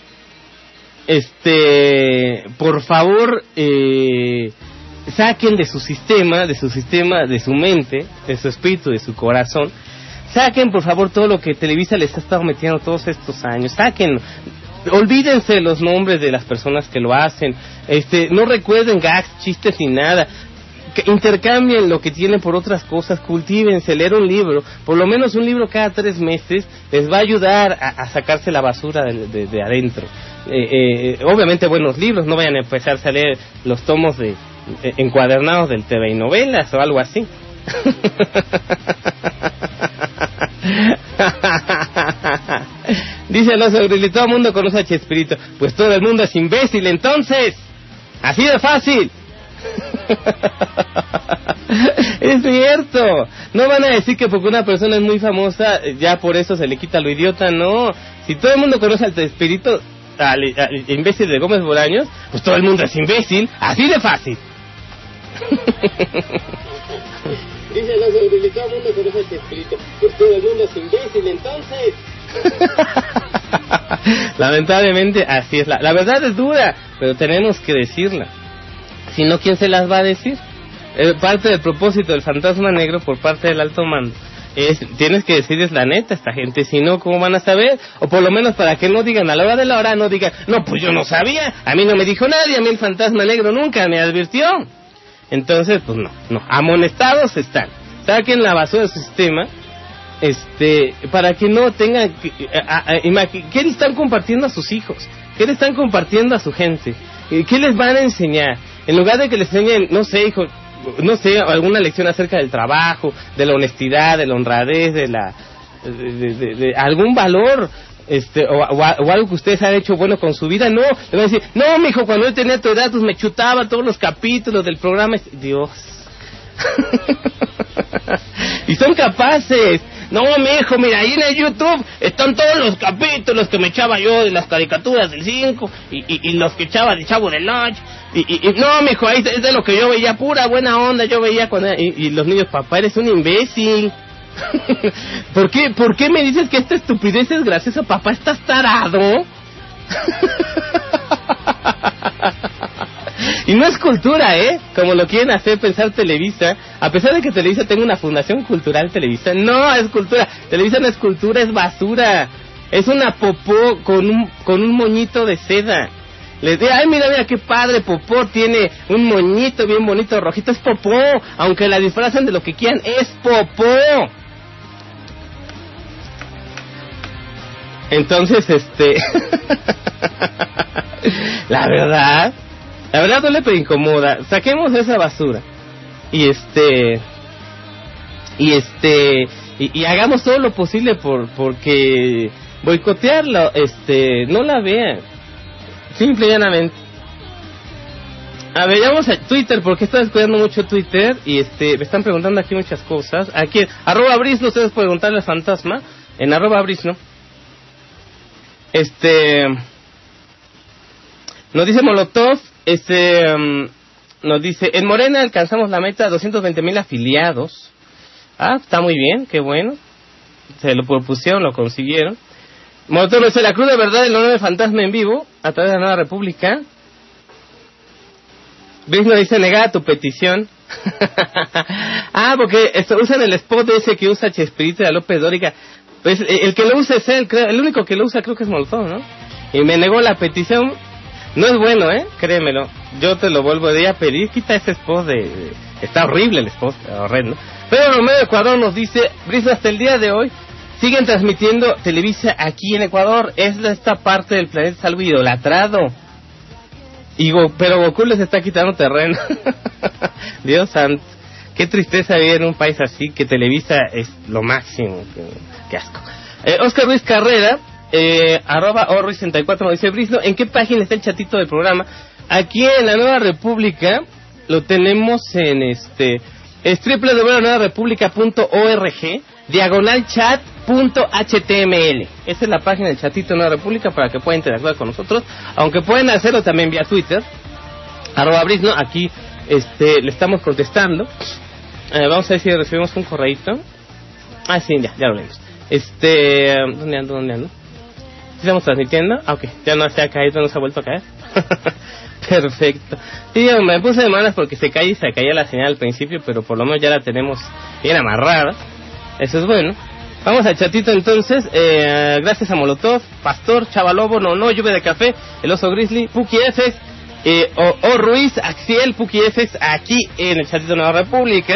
Por favor, saquen de su sistema, de su mente, de su espíritu, de su corazón. Saquen, por favor, todo lo que Televisa les ha estado metiendo todos estos años. Saquen. Olvídense los nombres de las personas que lo hacen. No recuerden gags, chistes ni nada. Que intercambien lo que tienen por otras cosas. Cultívense, leer un libro, por lo menos un libro cada 3 meses, les va a ayudar a sacarse la basura de adentro. Obviamente buenos libros, no vayan a empezarse a leer los tomos encuadernados del TV y novelas o algo así. Dice Alonso Grilli, todo el mundo conoce a Chespirito. Pues todo el mundo es imbécil, entonces. Así de fácil. Es cierto. No van a decir que porque una persona es muy famosa ya por eso se le quita lo idiota. No. Si todo el mundo conoce al Chespirito, al imbécil de Gómez Bolaños, pues todo el mundo es imbécil. Así de fácil. Dice Alonso Grilli, todo el mundo conoce al Chespirito, pues todo el mundo es imbécil, entonces. Lamentablemente así es. La verdad es dura, pero tenemos que decirla. Si no, ¿quién se las va a decir? Parte del propósito del fantasma negro por parte del alto mando tienes que decirles la neta a esta gente. Si no, ¿cómo van a saber? O por lo menos para que no digan a la hora de la hora, no digan, no, pues yo no sabía, a mí no me dijo nadie, a mí el fantasma negro nunca me advirtió. Entonces, pues no, amonestados están. Saquen la basura de su sistema, para que no tengan ¿qué le están compartiendo a sus hijos? ¿Qué le están compartiendo a su gente? ¿Qué les van a enseñar? En lugar de que les enseñen, no sé, hijo, alguna lección acerca del trabajo, de la honestidad, de la honradez, de algún valor, o algo que ustedes han hecho bueno con su vida. No, le van a decir, no, mijo, cuando yo tenía tu edad, pues me chutaba todos los capítulos del programa. Dios. Y son capaces. No, mijo, mira, ahí en el YouTube están todos los capítulos que me echaba yo de las caricaturas del 5 y los que echaba de Chavo del 8. Y no, mijo, ahí es de lo que yo veía, pura buena onda, yo veía cuando... Y los niños, papá, eres un imbécil. ¿Por qué me dices que esta estupidez es graciosa? Papá, ¿estás tarado? Y no es cultura, como lo quieren hacer pensar Televisa. A pesar de que Televisa tenga una fundación cultural, Televisa no es cultura. Televisa no es cultura, es basura. Es una popó con un moñito de seda. Les digo, ay, mira qué padre, popó tiene un moñito bien bonito, rojito. Es popó, aunque la disfrazan de lo que quieran, es popó. Entonces, la verdad duele pero incomoda. Saquemos esa basura y hagamos todo lo posible porque boicotearlo, no la vean, simple y llanamente. A ver, vamos a Twitter, porque estoy descuidando mucho Twitter y me están preguntando aquí muchas cosas. Aquí, @Brisno, ustedes pueden preguntarle al fantasma en @Brisno. Nos dice Molotov, nos dice, en Morena alcanzamos la meta de 220,000 afiliados. Ah, está muy bien, qué bueno. Se lo propusieron, lo consiguieron. Molotov nos dice, la cruz de verdad del honor del fantasma en vivo, a través de la Nueva República. Brisno dice negada tu petición. Porque usan el spot ese que usa Chespirito y a López Dóriga. Pues el que lo usa es él, creo, el único que lo usa creo que es Molotov, ¿no? Y me negó la petición. No es bueno, créemelo. Yo te lo vuelvo a pedir. Quita ese spot está horrible el spot, horrendo. Pero Romero de Ecuador nos dice, Brisno, hasta el día de hoy siguen transmitiendo Televisa aquí en Ecuador. Es esta parte del planeta algo idolatrado. Pero Goku les está quitando terreno. Dios santo. Qué tristeza vivir en un país así, que Televisa es lo máximo. Qué asco. Oscar Ruiz Carrera, @Ruiz64 nos dice, Brisno, ¿en qué página está el chatito del programa? Aquí en la Nueva República lo tenemos en es www.nuevarepublica.org/chat.html. Esa es la página del chatito de Nueva República para que puedan interactuar con nosotros, aunque pueden hacerlo también vía Twitter, @Brisno. Aquí le estamos contestando. Vamos a ver si recibimos un correíto. Sí, ya lo leemos. ¿Dónde ando? ¿Estamos transmitiendo? Ok, ya no se ha caído, no se ha vuelto a caer. Perfecto. Sí, me puse de malas porque se caía la señal al principio, pero por lo menos ya la tenemos bien amarrada. Eso es bueno. Vamos al chatito entonces. Gracias a Molotov, Pastor, Chavalobo, No, Lluvia de Café, El Oso Grizzly, Puki FX, O Ruiz, Axiel, Puki FX, aquí en el chatito de Nueva República.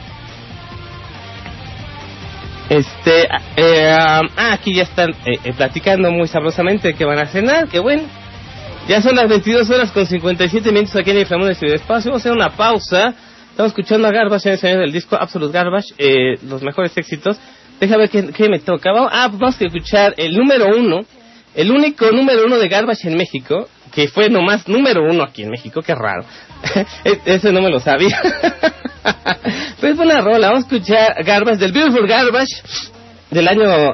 Aquí ya están platicando muy sabrosamente que van a cenar, qué bueno. Ya son las 22:57 aquí en Inframundo de Ciudadespacio. Vamos a hacer una pausa. Estamos escuchando a Garbage, señores, del disco Absolute Garbage, los mejores éxitos. Déjame ver qué me toca. Vamos a escuchar el número 1, el único número 1 de Garbage en México, que fue nomás número 1 aquí en México, qué raro. Eso no me lo sabía. Pero es buena rola. Vamos a escuchar Garbage, del Beautiful Garbage, del año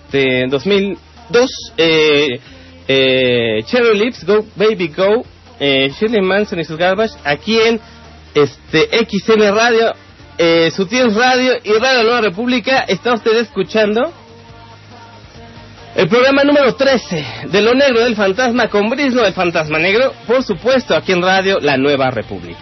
2002. Cherry Lips, Go Baby Go, Shirley Manson y sus Garbage, aquí en XN Radio, Sutiens Radio y Radio Nueva República. Está usted escuchando el programa número 13 de Lo Negro del Fantasma con Brisno, el Fantasma Negro, por supuesto aquí en Radio La Nueva República.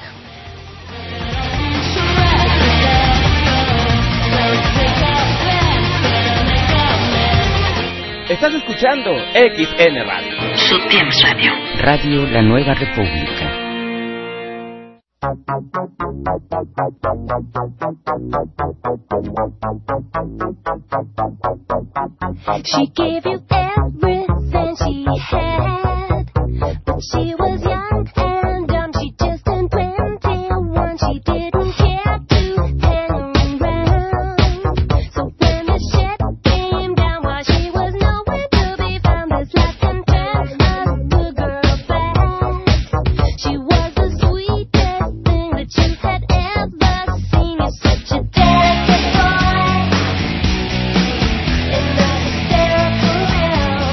Estás escuchando XN Radio. Sutiens Radio. Radio La Nueva República. She gave you everything she had, but she was young and dumb. She just turned 21. She didn't care to hang around. So when the shit came down, while she was nowhere to be found, this life can turn a good girl back. She was the sweetest thing that you had ever seen. You're such a delicate boy in the hysterical realm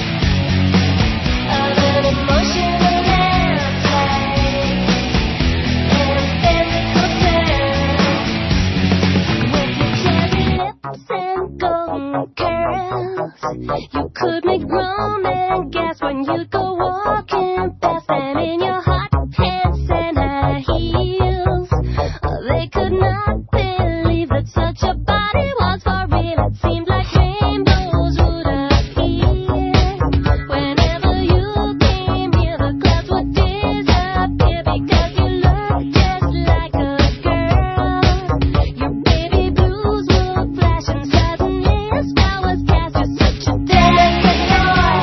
of an emotional landslide and physical terms. With your cherry lips and golden curls, you could make grown men gasp when you go walking past, and in your hot pants and high heels, they could not believe that such a body was for real. It seemed like rainbows would appear whenever you came near. The clouds would disappear because you looked just like a girl. Your baby blues would flash and suddenly a spell was cast. You're such a delicate boy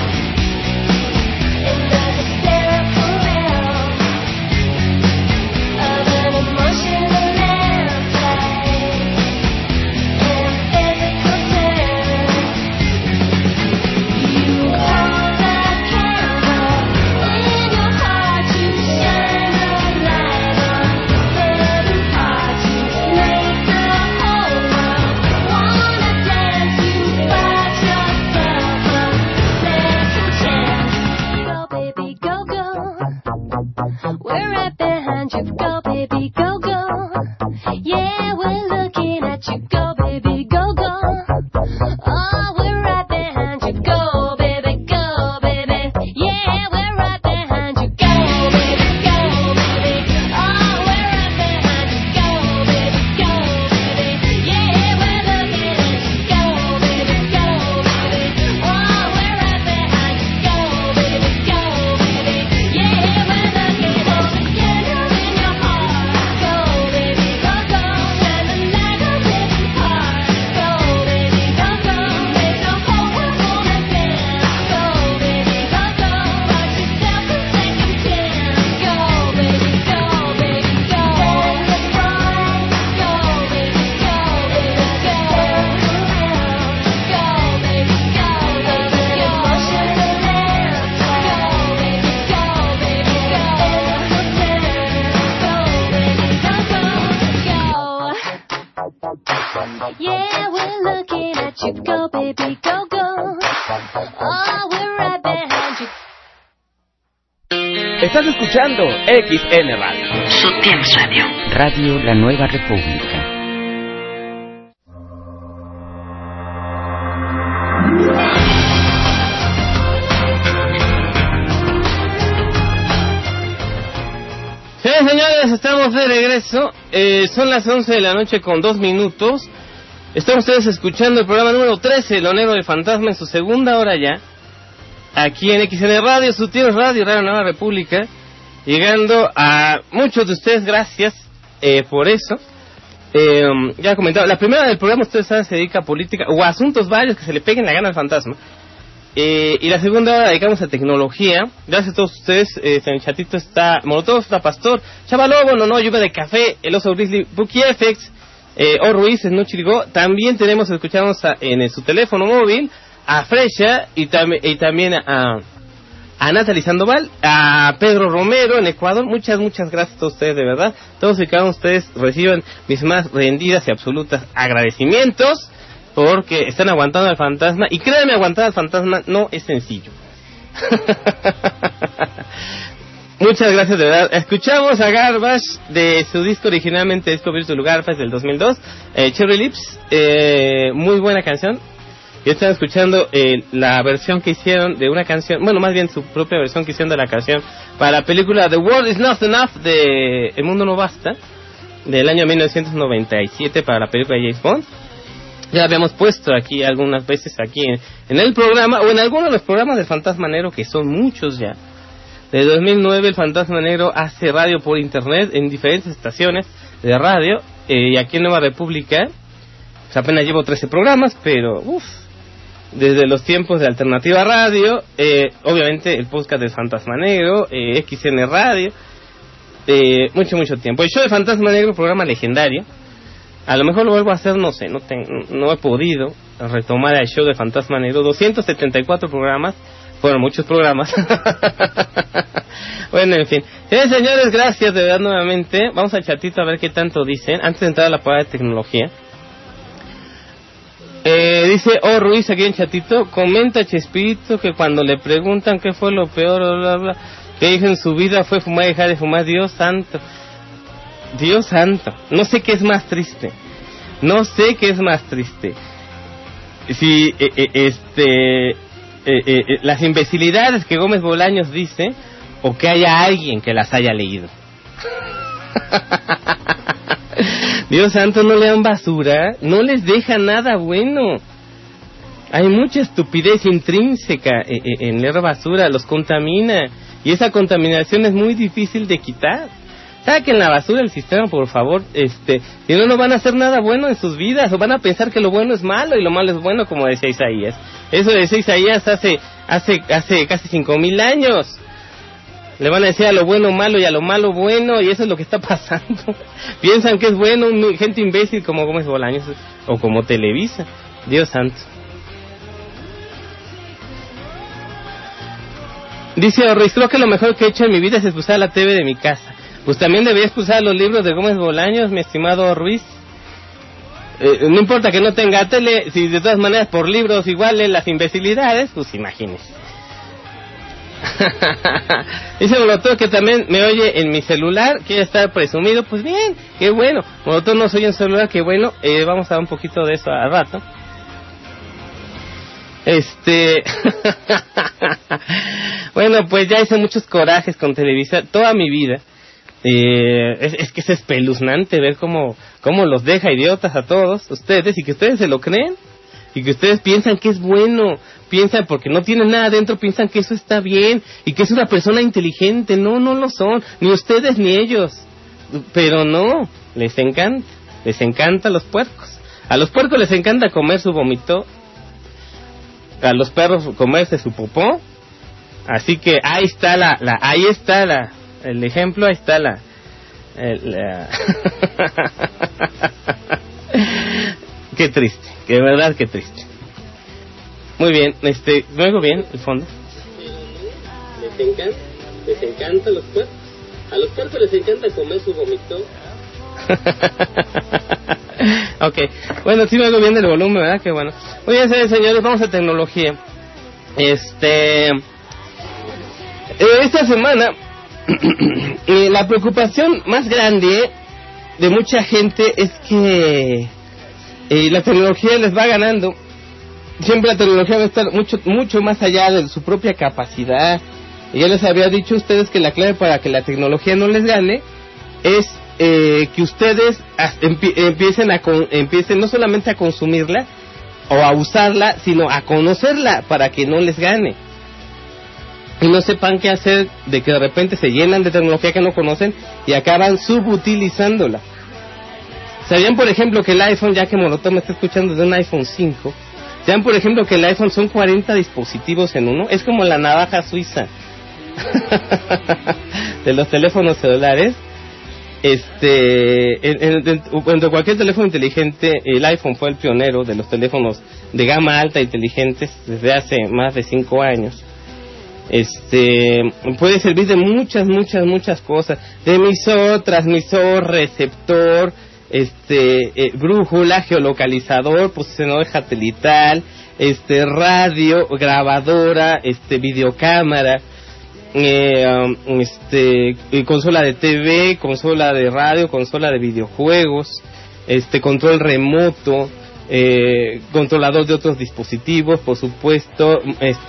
in the hysterical realm of an emotional landslide and physical terms. You hold a candle in your heart, you shine a light on burning hearts. You make the whole world wanna dance. You bought yourself a second chance. Go baby, go, go. We're right behind you. Go baby, go, go. Yeah, we're looking at you. Go baby, go, go. Oh, we're right behind you. Go baby, go baby. Yeah, we're right behind you. Go baby, go baby, go. baby, go, go. Oh, we're right behind you. Estás escuchando XN Radio. Sotiens Radio. Radio La Nueva República. Sí, señores, estamos de regreso. Son las 11 de la noche con 2 minutos. Están ustedes escuchando el programa número 13, El Honero del Fantasma, en su segunda hora ya. Aquí en XN Radio, Sotiens Radio, Radio Nueva República. Llegando a muchos de ustedes, gracias por eso. Ya he comentado, la primera del programa, ustedes saben, se dedica a política o a asuntos varios que se le peguen la gana al fantasma. Y la segunda hora dedicamos a tecnología. Gracias a todos ustedes. En el chatito está Molotov, está Pastor, Chavalobo, No, Lluvia de Café, El Oso Grizzly, Buki FX, O Ruiz, No Chirigó. También escuchamos en su teléfono móvil a Fresha y también a Natalie Sandoval, a Pedro Romero en Ecuador. Muchas gracias a todos ustedes, de verdad. Todos y cada uno de ustedes reciban mis más rendidas y absolutas agradecimientos, porque están aguantando al fantasma. Y créanme, aguantar al fantasma no es sencillo. Muchas gracias, de verdad. Escuchamos a Garbage de su disco originalmente Discover to Garbage del 2002, Cherry Lips. Muy buena canción. Y están escuchando la versión que hicieron de una canción, bueno, más bien su propia versión que hicieron de la canción para la película The World Is Not Enough de El Mundo No Basta, del año 1997, para la película de James Bond. Ya la habíamos puesto aquí algunas veces aquí en el programa, o en algunos de los programas del Fantasma Negro, que son muchos ya. De 2009 el Fantasma Negro hace radio por internet en diferentes estaciones de radio, y aquí en Nueva República pues apenas llevo 13 programas, pero desde los tiempos de Alternativa Radio, obviamente el podcast del Fantasma Negro, XN Radio, mucho tiempo. El show del Fantasma Negro, programa legendario. A lo mejor lo vuelvo a hacer, no sé, no he podido retomar el show del Fantasma Negro. 274 programas, fueron muchos programas. Bueno, en fin. Señores, gracias de verdad nuevamente. Vamos al chatito a ver qué tanto dicen, antes de entrar a la parada de tecnología. Dice Ruiz aquí en chatito, comenta Chespirito que cuando le preguntan qué fue lo peor, bla, bla, bla, que dijo en su vida fue fumar y dejar de fumar. Dios santo, no sé qué es más triste, si las imbecilidades que Gómez Bolaños dice, o que haya alguien que las haya leído. Dios santo, no lean basura, no les deja nada bueno. Hay mucha estupidez intrínseca en leer basura, los contamina, y esa contaminación es muy difícil de quitar. Saquen la basura del sistema, por favor, si no van a hacer nada bueno en sus vidas, o van a pensar que lo bueno es malo y lo malo es bueno, como decía Isaías. Eso decía Isaías hace casi 5,000 años. Le van a decir a lo bueno malo y a lo malo bueno, y eso es lo que está pasando. Piensan que es bueno, gente imbécil como Gómez Bolaños o como Televisa. Dios santo. Dice Ruiz, creo que lo mejor que he hecho en mi vida es expulsar la TV de mi casa. Pues también debería expulsar los libros de Gómez Bolaños, mi estimado Ruiz. No importa que no tenga tele, si de todas maneras por libros iguales las imbecilidades, pues imagínese. Dice Molotov que también me oye en mi celular, quiere estar presumido. Pues bien, qué bueno. Molotov nos oye en celular, qué bueno. Vamos a dar un poquito de eso al rato. Bueno, pues ya hice muchos corajes con Televisa toda mi vida. Es que es espeluznante ver cómo los deja idiotas a todos ustedes, y que ustedes se lo creen, y que ustedes piensan que es bueno, piensan porque no tienen nada adentro, piensan que eso está bien y que es una persona inteligente. No lo son, ni ustedes ni ellos. Pero no, les encanta a los puercos. A los puercos les encanta comer su vómito, a los perros comerse su popó. Así que ahí está el ejemplo, ahí está Qué triste, que de verdad qué triste. Muy bien, luego bien, el fondo. Les encanta a los puercos. A los puercos les encanta comer su vómito. Ok, bueno, sí me oigo bien del volumen, ¿verdad? Qué bueno. Muy bien, señores, vamos a tecnología. Esta semana, la preocupación más grande de mucha gente es que la tecnología les va ganando. Siempre la tecnología va a estar mucho más allá de su propia capacidad. Y ya les había dicho a ustedes que la clave para que la tecnología no les gane es que ustedes empiecen no solamente a consumirla o a usarla, sino a conocerla para que no les gane. Y no sepan qué hacer de que de repente se llenan de tecnología que no conocen y acaban subutilizándola. ¿Sabían, por ejemplo, que el iPhone, ya que Molotov me está escuchando de un iPhone 5, ¿sabían, por ejemplo, que el iPhone son 40 dispositivos en uno? Es como la navaja suiza de los teléfonos celulares. Entre cualquier teléfono inteligente, el iPhone fue el pionero de los teléfonos de gama alta inteligentes desde hace más de 5 años. Puede servir de muchas cosas, de emisor, transmisor, receptor, brújula, geolocalizador, posicionador satelital, radio, grabadora, videocámara, consola de TV, consola de radio, consola de videojuegos, control remoto, controlador de otros dispositivos, por supuesto,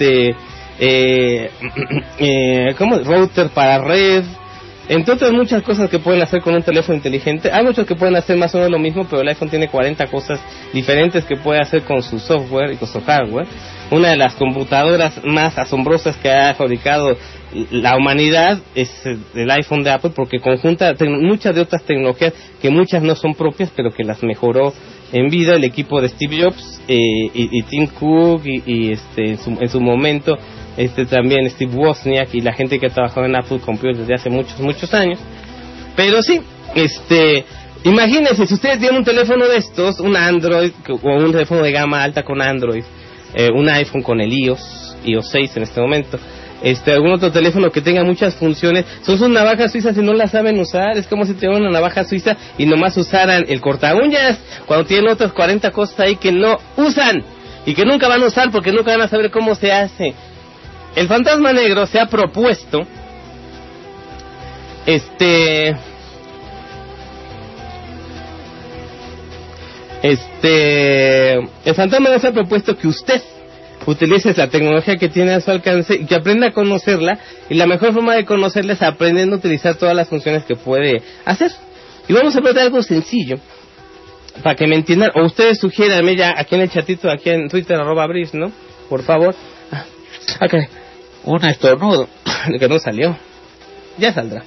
router para red, entre otras muchas cosas que pueden hacer con un teléfono inteligente. Hay muchos que pueden hacer más o menos lo mismo, pero el iPhone tiene 40 cosas diferentes que puede hacer con su software y con su hardware. Una de las computadoras más asombrosas que ha fabricado la humanidad es el iPhone de Apple, porque conjunta muchas de otras tecnologías que muchas no son propias, pero que las mejoró en vida el equipo de Steve Jobs y Tim Cook y en su momento también Steve Wozniak y la gente que ha trabajado en Apple Computer desde hace muchos años. Pero sí, imagínense, si ustedes tienen un teléfono de estos, un Android o un teléfono de gama alta con Android, un iPhone con el iOS 6 en este momento, algún otro teléfono que tenga muchas funciones, son sus navajas suizas y no las saben usar. Es como si tuvieran una navaja suiza y nomás usaran el corta uñas, cuando tienen otras 40 cosas ahí que no usan y que nunca van a usar porque nunca van a saber cómo se hace. El Fantasma Negro se ha propuesto el Fantasma Negro se ha propuesto que usted utilice la tecnología que tiene a su alcance y que aprenda a conocerla, y la mejor forma de conocerla es aprendiendo a utilizar todas las funciones que puede hacer. Y vamos a hablar de algo sencillo para que me entiendan, o ustedes sugiéranme ya aquí en el chatito, aquí en Twitter, @Brice, ¿no? Por favor. Okay. Un estornudo que no salió. Ya saldrá.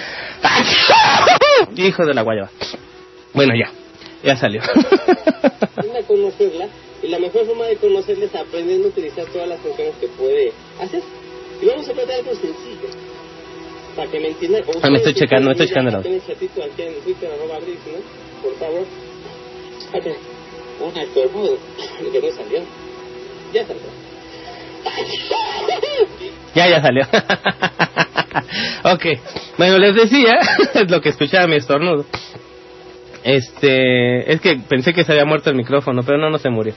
Hijo de la guayaba. Bueno, ya salió. Conocerla, y la mejor forma de conocerla es aprendiendo a utilizar todas las funciones que puede hacer. Y vamos a hablar de algo sencillo para que me entiendan. Me estoy checando la aquí en el chatito, aquí en Twitter, @Brice, ¿no? Por favor. Okay. Un estornudo que no salió. Ya saldrá. Ya salió. Ok, bueno, les decía, es lo que escuchaba mi estornudo. Es que pensé que se había muerto el micrófono, pero no se murió.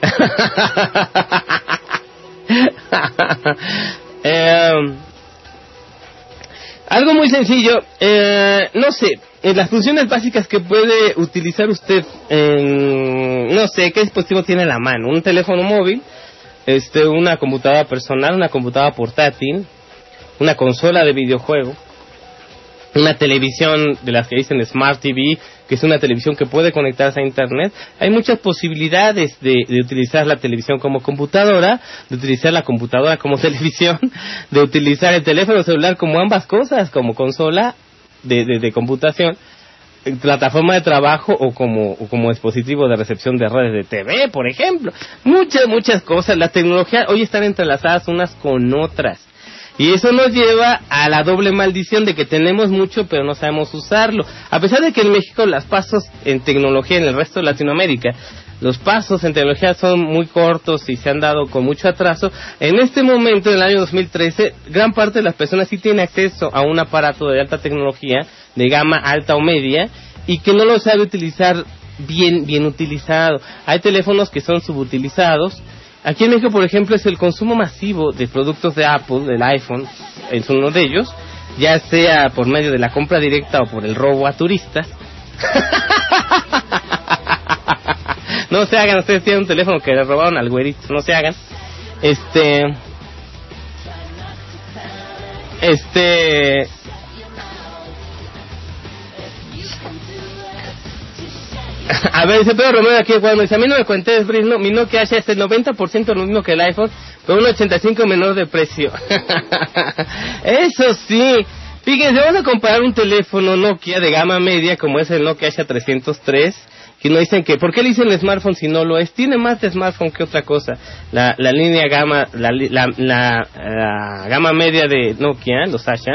Algo muy sencillo, no sé, las funciones básicas que puede utilizar usted no sé, ¿qué dispositivo tiene en la mano? Un teléfono móvil, una computadora personal, una computadora portátil, una consola de videojuego, una televisión de las que dicen Smart TV, que es una televisión que puede conectarse a internet. Hay muchas posibilidades de utilizar la televisión como computadora, de utilizar la computadora como televisión, de utilizar el teléfono celular como ambas cosas, como consola de computación, plataforma de trabajo o como dispositivo de recepción de redes de TV, por ejemplo. Muchas cosas. Las tecnologías hoy están entrelazadas unas con otras. Y eso nos lleva a la doble maldición de que tenemos mucho pero no sabemos usarlo. A pesar de que en México los pasos en tecnología, en el resto de Latinoamérica, los pasos en tecnología son muy cortos y se han dado con mucho atraso, en este momento, en el año 2013, gran parte de las personas sí tienen acceso a un aparato de alta tecnología, de gama alta o media, y que no lo sabe utilizar bien utilizado. Hay teléfonos que son subutilizados. Aquí en México, por ejemplo, es el consumo masivo de productos de Apple, del iPhone, es uno de ellos, ya sea por medio de la compra directa o por el robo a turistas. No se hagan, ustedes tienen un teléfono que le robaron al güerito, no se hagan. A ver, dice Pedro Romero aquí, cuando dice, a mí no me cuentes, Brisno, mi Nokia Asha es el 90% lo mismo que el iPhone, pero un 85% menor de precio. Eso sí, fíjense, vamos a comparar un teléfono Nokia de gama media como es el Nokia Asha 303, que nos dicen que, ¿por qué le dicen smartphone si no lo es? Tiene más de smartphone que otra cosa. La línea gama, la gama media de Nokia, los Asha,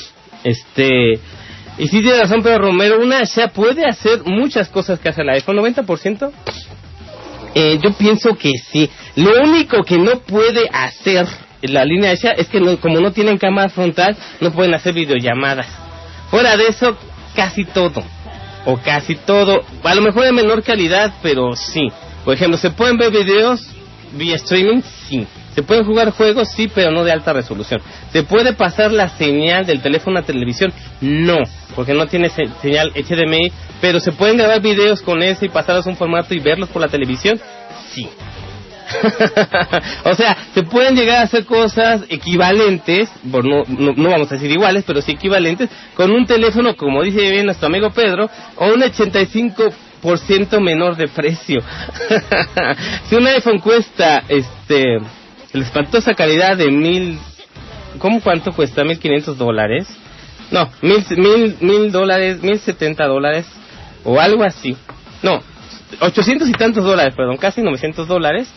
y sí tiene razón Pedro Romero, una Asha puede hacer muchas cosas que hace el iPhone, 90%. Yo pienso que sí. Lo único que no puede hacer la línea Asha es que como no tienen cámara frontal, no pueden hacer videollamadas. Fuera de eso, casi todo. O casi todo, a lo mejor de menor calidad, pero sí. Por ejemplo, ¿se pueden ver videos vía streaming? Sí. ¿Se pueden jugar juegos? Sí, pero no de alta resolución. ¿Se puede pasar la señal del teléfono a televisión? No, porque no tiene señal HDMI, pero ¿se pueden grabar videos con ese y pasarlos a un formato y verlos por la televisión? Sí. O sea, se pueden llegar a hacer cosas equivalentes, bueno, no vamos a decir iguales, pero sí equivalentes, con un teléfono, como dice bien nuestro amigo Pedro, o un 85% menor de precio. Si un iPhone cuesta, la espantosa calidad de ¿cuánto cuesta? $1,500. No, $1,000, $1,070, o algo así. No, 800 y tantos dólares, perdón, casi $900.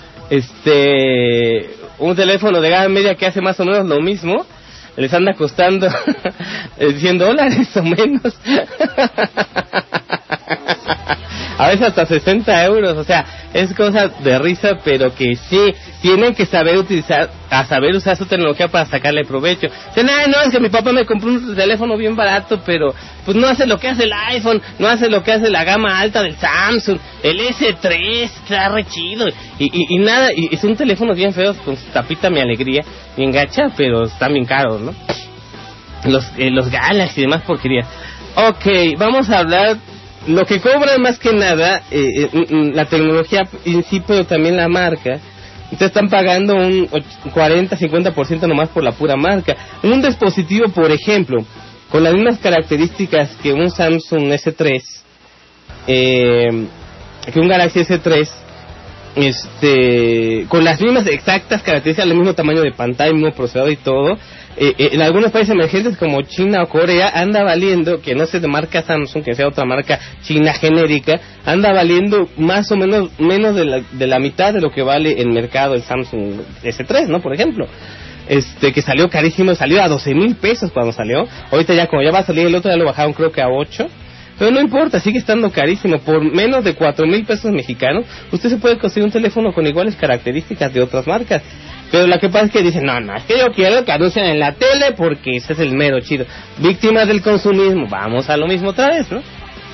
Un teléfono de gama media que hace más o menos lo mismo, les anda costando $100 o menos. A veces hasta 60 euros, o sea, es cosa de risa, pero que sí, tienen que saber usar su tecnología para sacarle provecho. Dicen, no, es que mi papá me compró un teléfono bien barato, pero pues no hace lo que hace el iPhone, no hace lo que hace la gama alta del Samsung, el S3, está re chido, y nada, y son teléfonos bien feos, con su tapita mi alegría, bien gacha, pero están bien caros, ¿no? Los Galaxy y demás porquerías. Ok, vamos a hablar. Lo que cobra más que nada, la tecnología en sí, pero también la marca. Ustedes están pagando un 40-50% nomás por la pura marca. Un dispositivo, por ejemplo, con las mismas características que un Samsung S3, que un Galaxy S3, con las mismas exactas características, el mismo tamaño de pantalla, el mismo procesador y todo, en algunos países emergentes como China o Corea anda valiendo, que no sea de marca Samsung, que sea otra marca china genérica, anda valiendo más o menos de la mitad de lo que vale en mercado el Samsung S3, ¿no? Por ejemplo, que salió carísimo, salió a $12,000 cuando salió. Ahorita ya como ya va a salir el otro, ya lo bajaron creo que a 8. Pero no importa, sigue estando carísimo. Por menos de $4,000 mexicanos, usted se puede conseguir un teléfono con iguales características de otras marcas. Pero lo que pasa es que dicen, no, es que yo quiero que anuncien en la tele porque ese es el mero chido. Víctimas del consumismo, vamos a lo mismo otra vez, ¿no?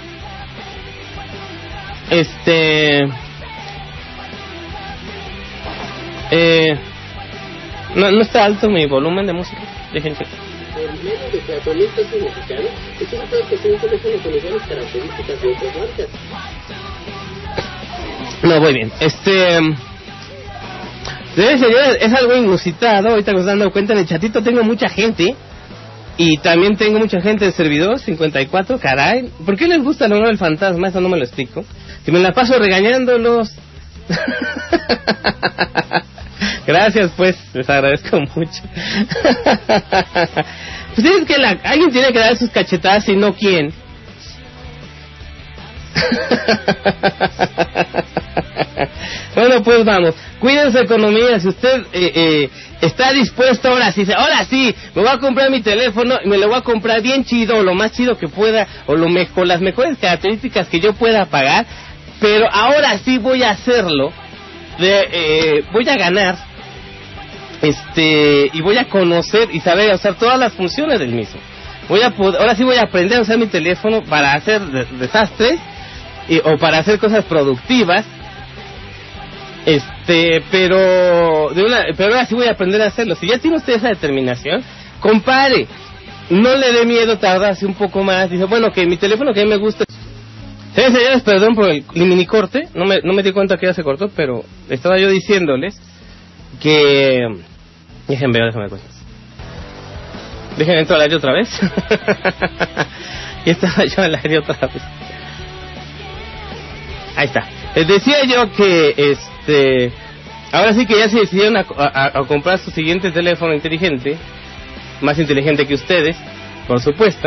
No está alto mi volumen de música, déjense. Por menos de $4,000 mexicanos, usted no puede conseguir un teléfono con iguales características de otras marcas. No, muy bien. Señores, es algo inusitado. Ahorita nos dando cuenta, en el chatito tengo mucha gente. Y también tengo mucha gente del servidor, 54, caray. ¿Por qué les gusta el honor del fantasma? Eso no me lo explico. Si me la paso regañándolos. Gracias, pues, les agradezco mucho. Pues es que alguien tiene que dar sus cachetadas, y no quién. Bueno, pues vamos, cuiden su economía. Si usted está dispuesto, ahora sí, me voy a comprar mi teléfono y me lo voy a comprar bien chido, lo más chido que pueda, o con las mejores características que yo pueda pagar, pero ahora sí voy a hacerlo, voy a ganar, y voy a conocer y saber usar todas las funciones del mismo. Ahora sí voy a aprender a usar mi teléfono para hacer desastres o para hacer cosas productivas. Pero ahora sí voy a aprender a hacerlo. Si ya tiene usted esa determinación, compare, no le dé miedo tardarse un poco más. Dice, bueno, que mi teléfono que a mí me gusta. Señores, perdón por el mini corte, no me di cuenta que ya se cortó, pero estaba yo diciéndoles que... Déjenme cuenta. Déjenme entrar al aire otra vez. Y estaba yo al aire otra vez. Ahí está. Les decía yo que ahora sí que ya se decidieron a comprar su siguiente teléfono inteligente, más inteligente que ustedes, por supuesto.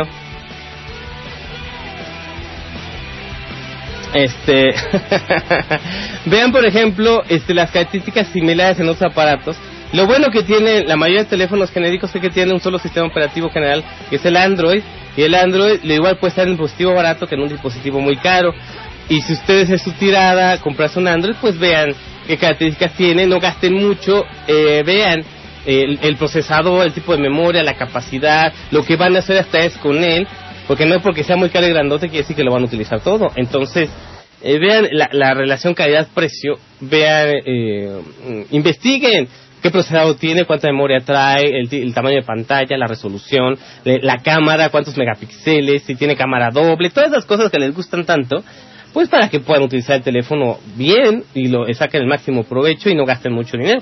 Vean por ejemplo las características similares en otros aparatos. Lo bueno que tiene la mayoría de teléfonos genéricos es que tiene un solo sistema operativo general, que es el Android, y el Android lo igual puede estar en un dispositivo barato que en un dispositivo muy caro. Y si ustedes es su tirada comprarse un Android, pues vean qué características tiene, no gasten mucho, vean el procesador, el tipo de memoria, la capacidad, lo que van a hacer hasta es con él, porque no porque sea muy caro y grandote quiere decir que lo van a utilizar todo. Entonces, vean la relación calidad-precio, vean, investiguen qué procesador tiene, cuánta memoria trae, el tamaño de pantalla, la resolución, la cámara, cuántos megapíxeles, si tiene cámara doble, todas esas cosas que les gustan tanto, pues para que puedan utilizar el teléfono bien y saquen el máximo provecho y no gasten mucho dinero.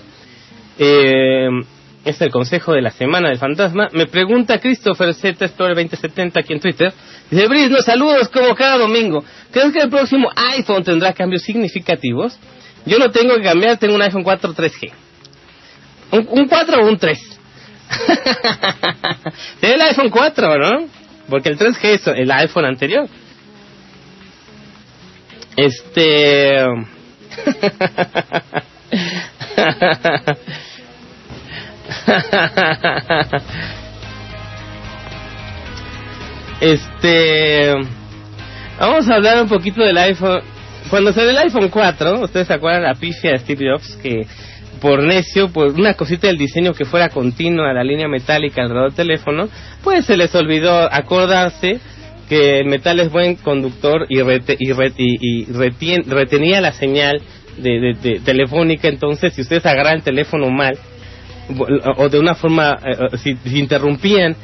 Es el consejo de la semana del fantasma. Me pregunta Christopher Z Explorer 2070 aquí en Twitter. Dice, Brisno, saludos como cada domingo. ¿Crees que el próximo iPhone tendrá cambios significativos? Yo no tengo que cambiar, tengo un iPhone 4 3G. ¿Un 4 o un 3? Tiene el iPhone 4, ¿no? Porque el 3G es el iPhone anterior. Vamos a hablar un poquito del iPhone. Cuando salió el iPhone 4, ustedes se acuerdan la pifia de Steve Jobs, que por necio, por una cosita del diseño que fuera continua a la línea metálica alrededor del teléfono, pues se les olvidó acordarse que el metal es buen conductor y retenía la señal de telefónica. Entonces, si ustedes agarran el teléfono mal o de una forma, si interrumpían,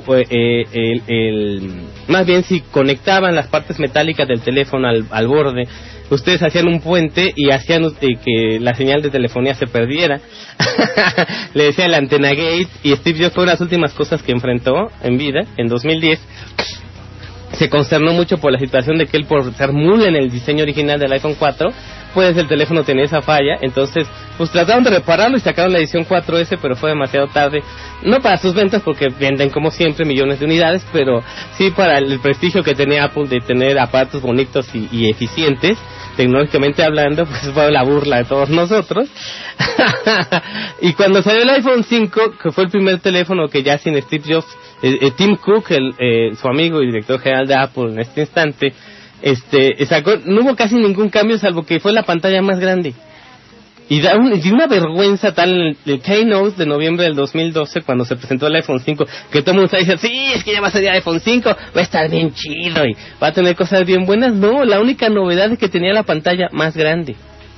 más bien si conectaban las partes metálicas del teléfono al borde, ustedes hacían un puente y hacían que la señal de telefonía se perdiera. Le decía el antena gate, y Steve Jobs fue una de las últimas cosas que enfrentó en vida, en 2010. Se consternó mucho por la situación de que él, por ser mula en el diseño original del iPhone 4, pues el teléfono tenía esa falla. Entonces, pues trataron de repararlo y sacaron la edición 4S, pero fue demasiado tarde. No para sus ventas, porque venden como siempre millones de unidades, pero sí para el prestigio que tenía Apple de tener aparatos bonitos y eficientes, tecnológicamente hablando, pues fue la burla de todos nosotros. Y cuando salió el iPhone 5, que fue el primer teléfono que ya sin Steve Jobs, Tim Cook, su amigo y director general de Apple en este instante, sacó, no hubo casi ningún cambio salvo que fue la pantalla más grande. Y da una vergüenza tal el Keynote de noviembre del 2012, cuando se presentó el iPhone 5, que todo el mundo está diciendo, sí, es que ya va a salir el iPhone 5, va a estar bien chido y va a tener cosas bien buenas. No, la única novedad es que tenía la pantalla más grande.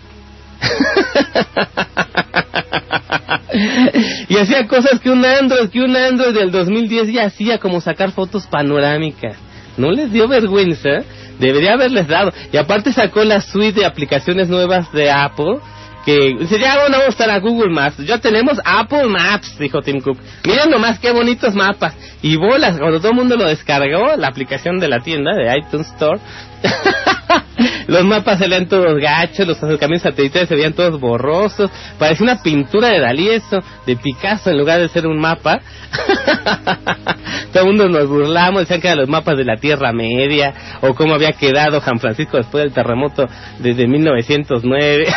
Y hacía cosas que un Android del 2010 ya hacía, como sacar fotos panorámicas. ¿No les dio vergüenza? Debería haberles dado. Y aparte sacó la suite de aplicaciones nuevas de Apple, que dice, ya bueno, vamos a estar a Google Maps. Ya tenemos Apple Maps, dijo Tim Cook. Miren nomás qué bonitos mapas. Y bolas, cuando todo el mundo lo descargó, la aplicación de la tienda, de iTunes Store, los mapas se veían todos gachos, los acercamientos satelitales se veían todos borrosos. Parecía una pintura de Dalí, eso, de Picasso, en lugar de ser un mapa. Todo el mundo nos burlamos, decían que eran los mapas de la Tierra Media, o cómo había quedado San Francisco después del terremoto desde 1909.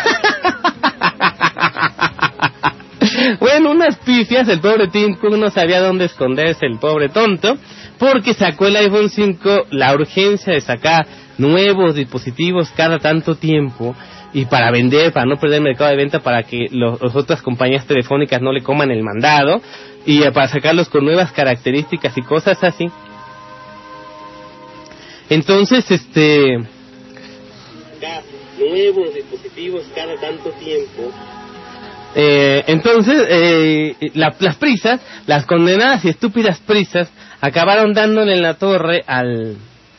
Bueno, unas pifias, el pobre Tim Cook no sabía dónde esconderse, el pobre tonto, porque sacó el iPhone 5, la urgencia de sacar nuevos dispositivos cada tanto tiempo, y para vender, para no perder el mercado de venta, para que las otras compañías telefónicas no le coman el mandado, y para sacarlos con nuevas características y cosas así. Entonces, nuevos dispositivos cada tanto tiempo. Entonces, las prisas, las condenadas y estúpidas prisas, acabaron dándole en la torre al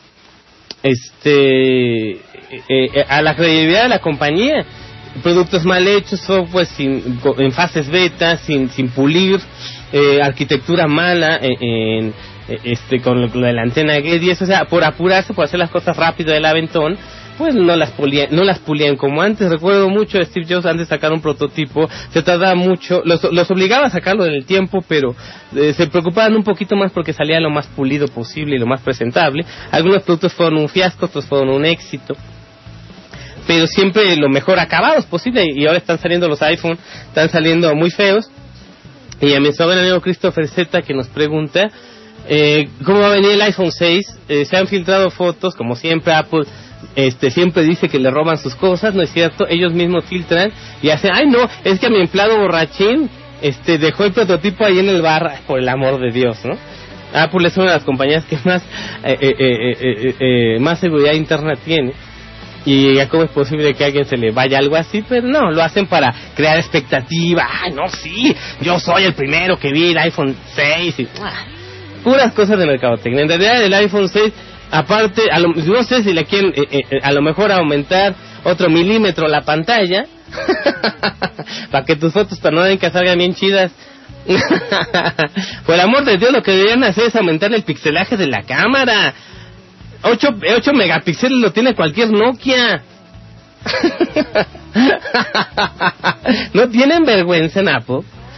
a la credibilidad de la compañía. Productos mal hechos, software en fases beta, sin pulir, arquitectura mala, con lo de la antena G10, o sea, por apurarse, por hacer las cosas rápido del aventón, pues no las pulían como antes. Recuerdo mucho a Steve Jobs antes de sacar un prototipo, se tardaba mucho, los obligaba a sacarlo en el tiempo, pero se preocupaban un poquito más porque salía lo más pulido posible y lo más presentable. Algunos productos fueron un fiasco, otros fueron un éxito, pero siempre lo mejor acabados posible. Y ahora están saliendo los iPhone, están saliendo muy feos. Y a mi sobrino amigo Christopher Z, que nos pregunta cómo va a venir el iPhone 6. Se han filtrado fotos, como siempre Apple siempre dice que le roban sus cosas. No es cierto, ellos mismos filtran y hacen, ay no, es que a mi empleado borrachín dejó el prototipo ahí en el bar. Por el amor de Dios, ¿no? Apple es una de las compañías que más seguridad interna tiene. Y ya cómo es posible que a alguien se le vaya algo así, pero no, lo hacen para crear expectativa. ¡Ay, no, sí! Yo soy el primero que vi el iPhone 6 y puras cosas de mercadotecnia. En realidad el iPhone 6, aparte, no sé si le quieren a lo mejor aumentar otro milímetro la pantalla para que tus fotos no den que salgan bien chidas. Por el amor de Dios, lo que deberían hacer es aumentar el pixelaje de la cámara. 8 megapíxeles lo tiene cualquier Nokia. ¿No tienen vergüenza en Apple?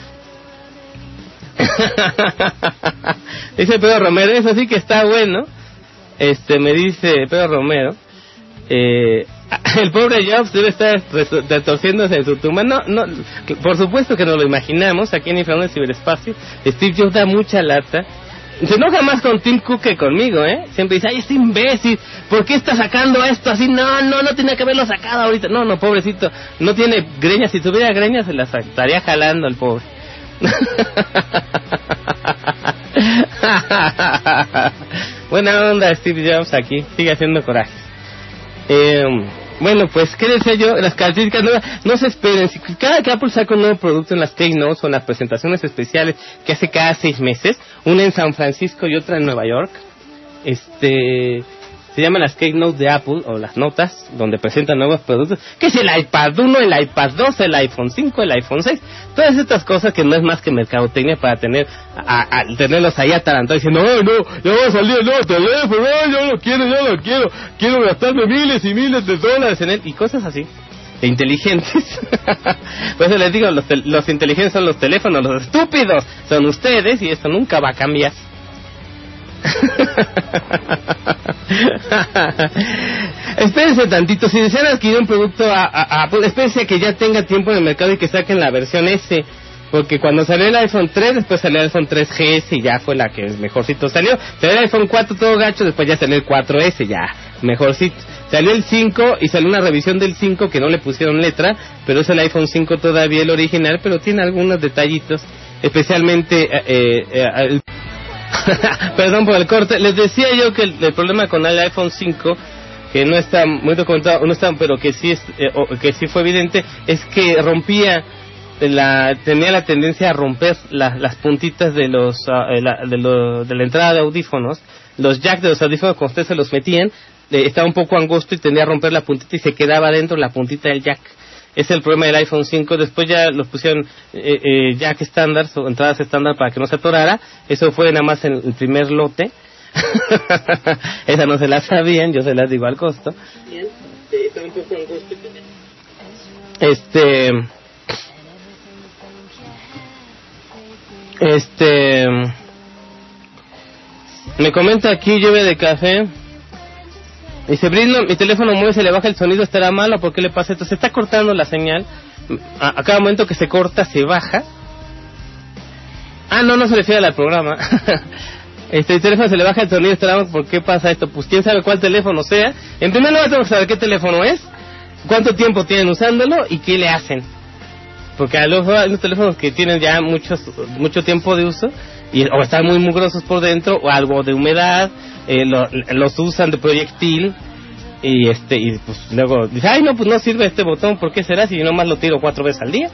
Dice Pedro Romero, eso sí que está bueno. Me dice Pedro Romero, el pobre Jobs debe estar retorciéndose en su tumba. No, por supuesto que nos lo imaginamos. Aquí en Inframundo del Ciberespacio, Steve Jobs da mucha lata. Se enoja más con Tim Cook que conmigo, Siempre dice, ay, este imbécil, ¿por qué está sacando esto así? No tenía que haberlo sacado ahorita. No, pobrecito, no tiene greñas. Si tuviera greñas se las estaría jalando al pobre. Buena onda Steve Jobs aquí, sigue haciendo coraje. Bueno, pues, ¿qué decía yo? Las características nuevas, no se esperen. Si cada que Apple saca un nuevo producto en las Keynotes o en las presentaciones especiales que hace cada 6 meses, una en San Francisco y otra en Nueva York, se llaman las Keynotes de Apple, o las notas, donde presentan nuevos productos, que es el iPad 1, el iPad 2, el iPhone 5, el iPhone 6, todas estas cosas que no es más que mercadotecnia para tenerlos ahí atarantados diciendo, ya va a salir el nuevo teléfono, yo lo quiero gastarme miles y miles de dólares en él, y cosas así, de inteligentes. Por eso les digo, los inteligentes son los teléfonos, los estúpidos son ustedes, y esto nunca va a cambiar. Espérense tantito, si desean adquirir un producto a Apple, espérense a que ya tenga tiempo en el mercado y que saquen la versión S, porque cuando salió el iPhone 3, después salió el iPhone 3GS y ya fue la que mejorcito salió. Salió el iPhone 4 todo gacho, después ya salió el 4S, ya mejorcito. Salió el 5 y salió una revisión del 5 que no le pusieron letra, pero es el iPhone 5 todavía el original, pero tiene algunos detallitos, especialmente perdón por el corte. Les decía yo que el problema con el iPhone 5, que no está muy documentado, pero que sí fue evidente, es que tenía la tendencia a romper las puntitas de de la entrada de audífonos. Los jacks de los audífonos, cuando ustedes se los metían, estaba un poco angosto y tendía a romper la puntita y se quedaba dentro la puntita del jack. Ese es el problema del iPhone 5. Después ya los pusieron jack estándar, o entradas estándar para que no se atorara. Eso fue nada más en el primer lote. Esa no se la sabían, yo se las digo al costo. Bien, está un poco angosto. Me comenta aquí Lluvia de Café. Dice, Britno, mi teléfono mueve, se le baja el sonido, ¿estará malo? ¿Por qué le pasa esto? Se está cortando la señal. A cada momento que se corta, se baja. No se refiere al programa. El teléfono se le baja el sonido, ¿estará mal? ¿Por qué pasa esto? Pues quién sabe cuál teléfono sea. En primer lugar tenemos que saber qué teléfono es, cuánto tiempo tienen usándolo y qué le hacen. Porque hay los teléfonos que tienen ya mucho tiempo de uso o están muy mugrosos por dentro, o algo de humedad, los usan de proyectil, Y pues luego dice, ay no, pues no sirve este botón, ¿por qué será si yo nomás lo tiro 4 veces al día?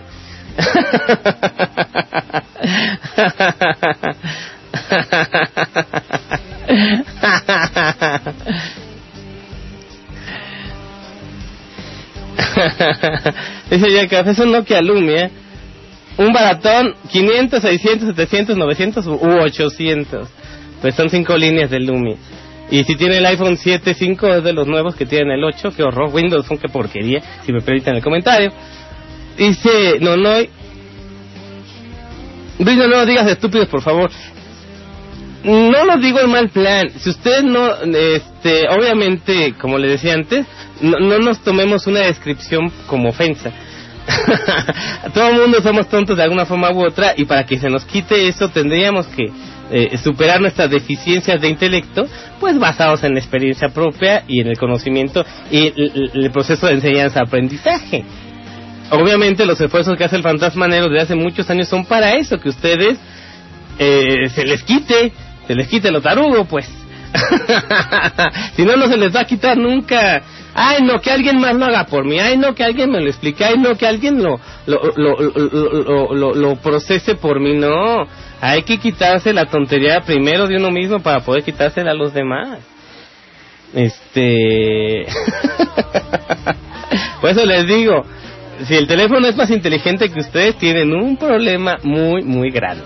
Dice ya que es un Nokia Lumia, un baratón, 500, 600, 700, 900 u 800. Pues son 5 líneas de Lumia. Y si tiene el iPhone 7, 5 es de los nuevos que tienen el 8, qué horror. Windows Phone, qué porquería, si me permiten el comentario. Dice, no, Brino, no digas estúpidos, por favor. No lo digo en mal plan. Si ustedes no, obviamente, como le decía antes, no nos tomemos una descripción como ofensa. Todo el mundo somos tontos de alguna forma u otra, y para que se nos quite eso tendríamos que superar nuestras deficiencias de intelecto, pues basados en la experiencia propia y en el conocimiento y el proceso de enseñanza-aprendizaje. Obviamente los esfuerzos que hace el Fantasma Negro desde hace muchos años son para eso, que ustedes se les quite lo tarugo, pues. Si no, no se les va a quitar nunca. Ay, no, que alguien más lo haga por mí. Ay, no, que alguien me lo explique. Ay, no, que alguien lo procese por mí. No, hay que quitarse la tontería primero de uno mismo para poder quitársela a los demás. Por eso les digo, si el teléfono es más inteligente que ustedes, tienen un problema muy, muy grande.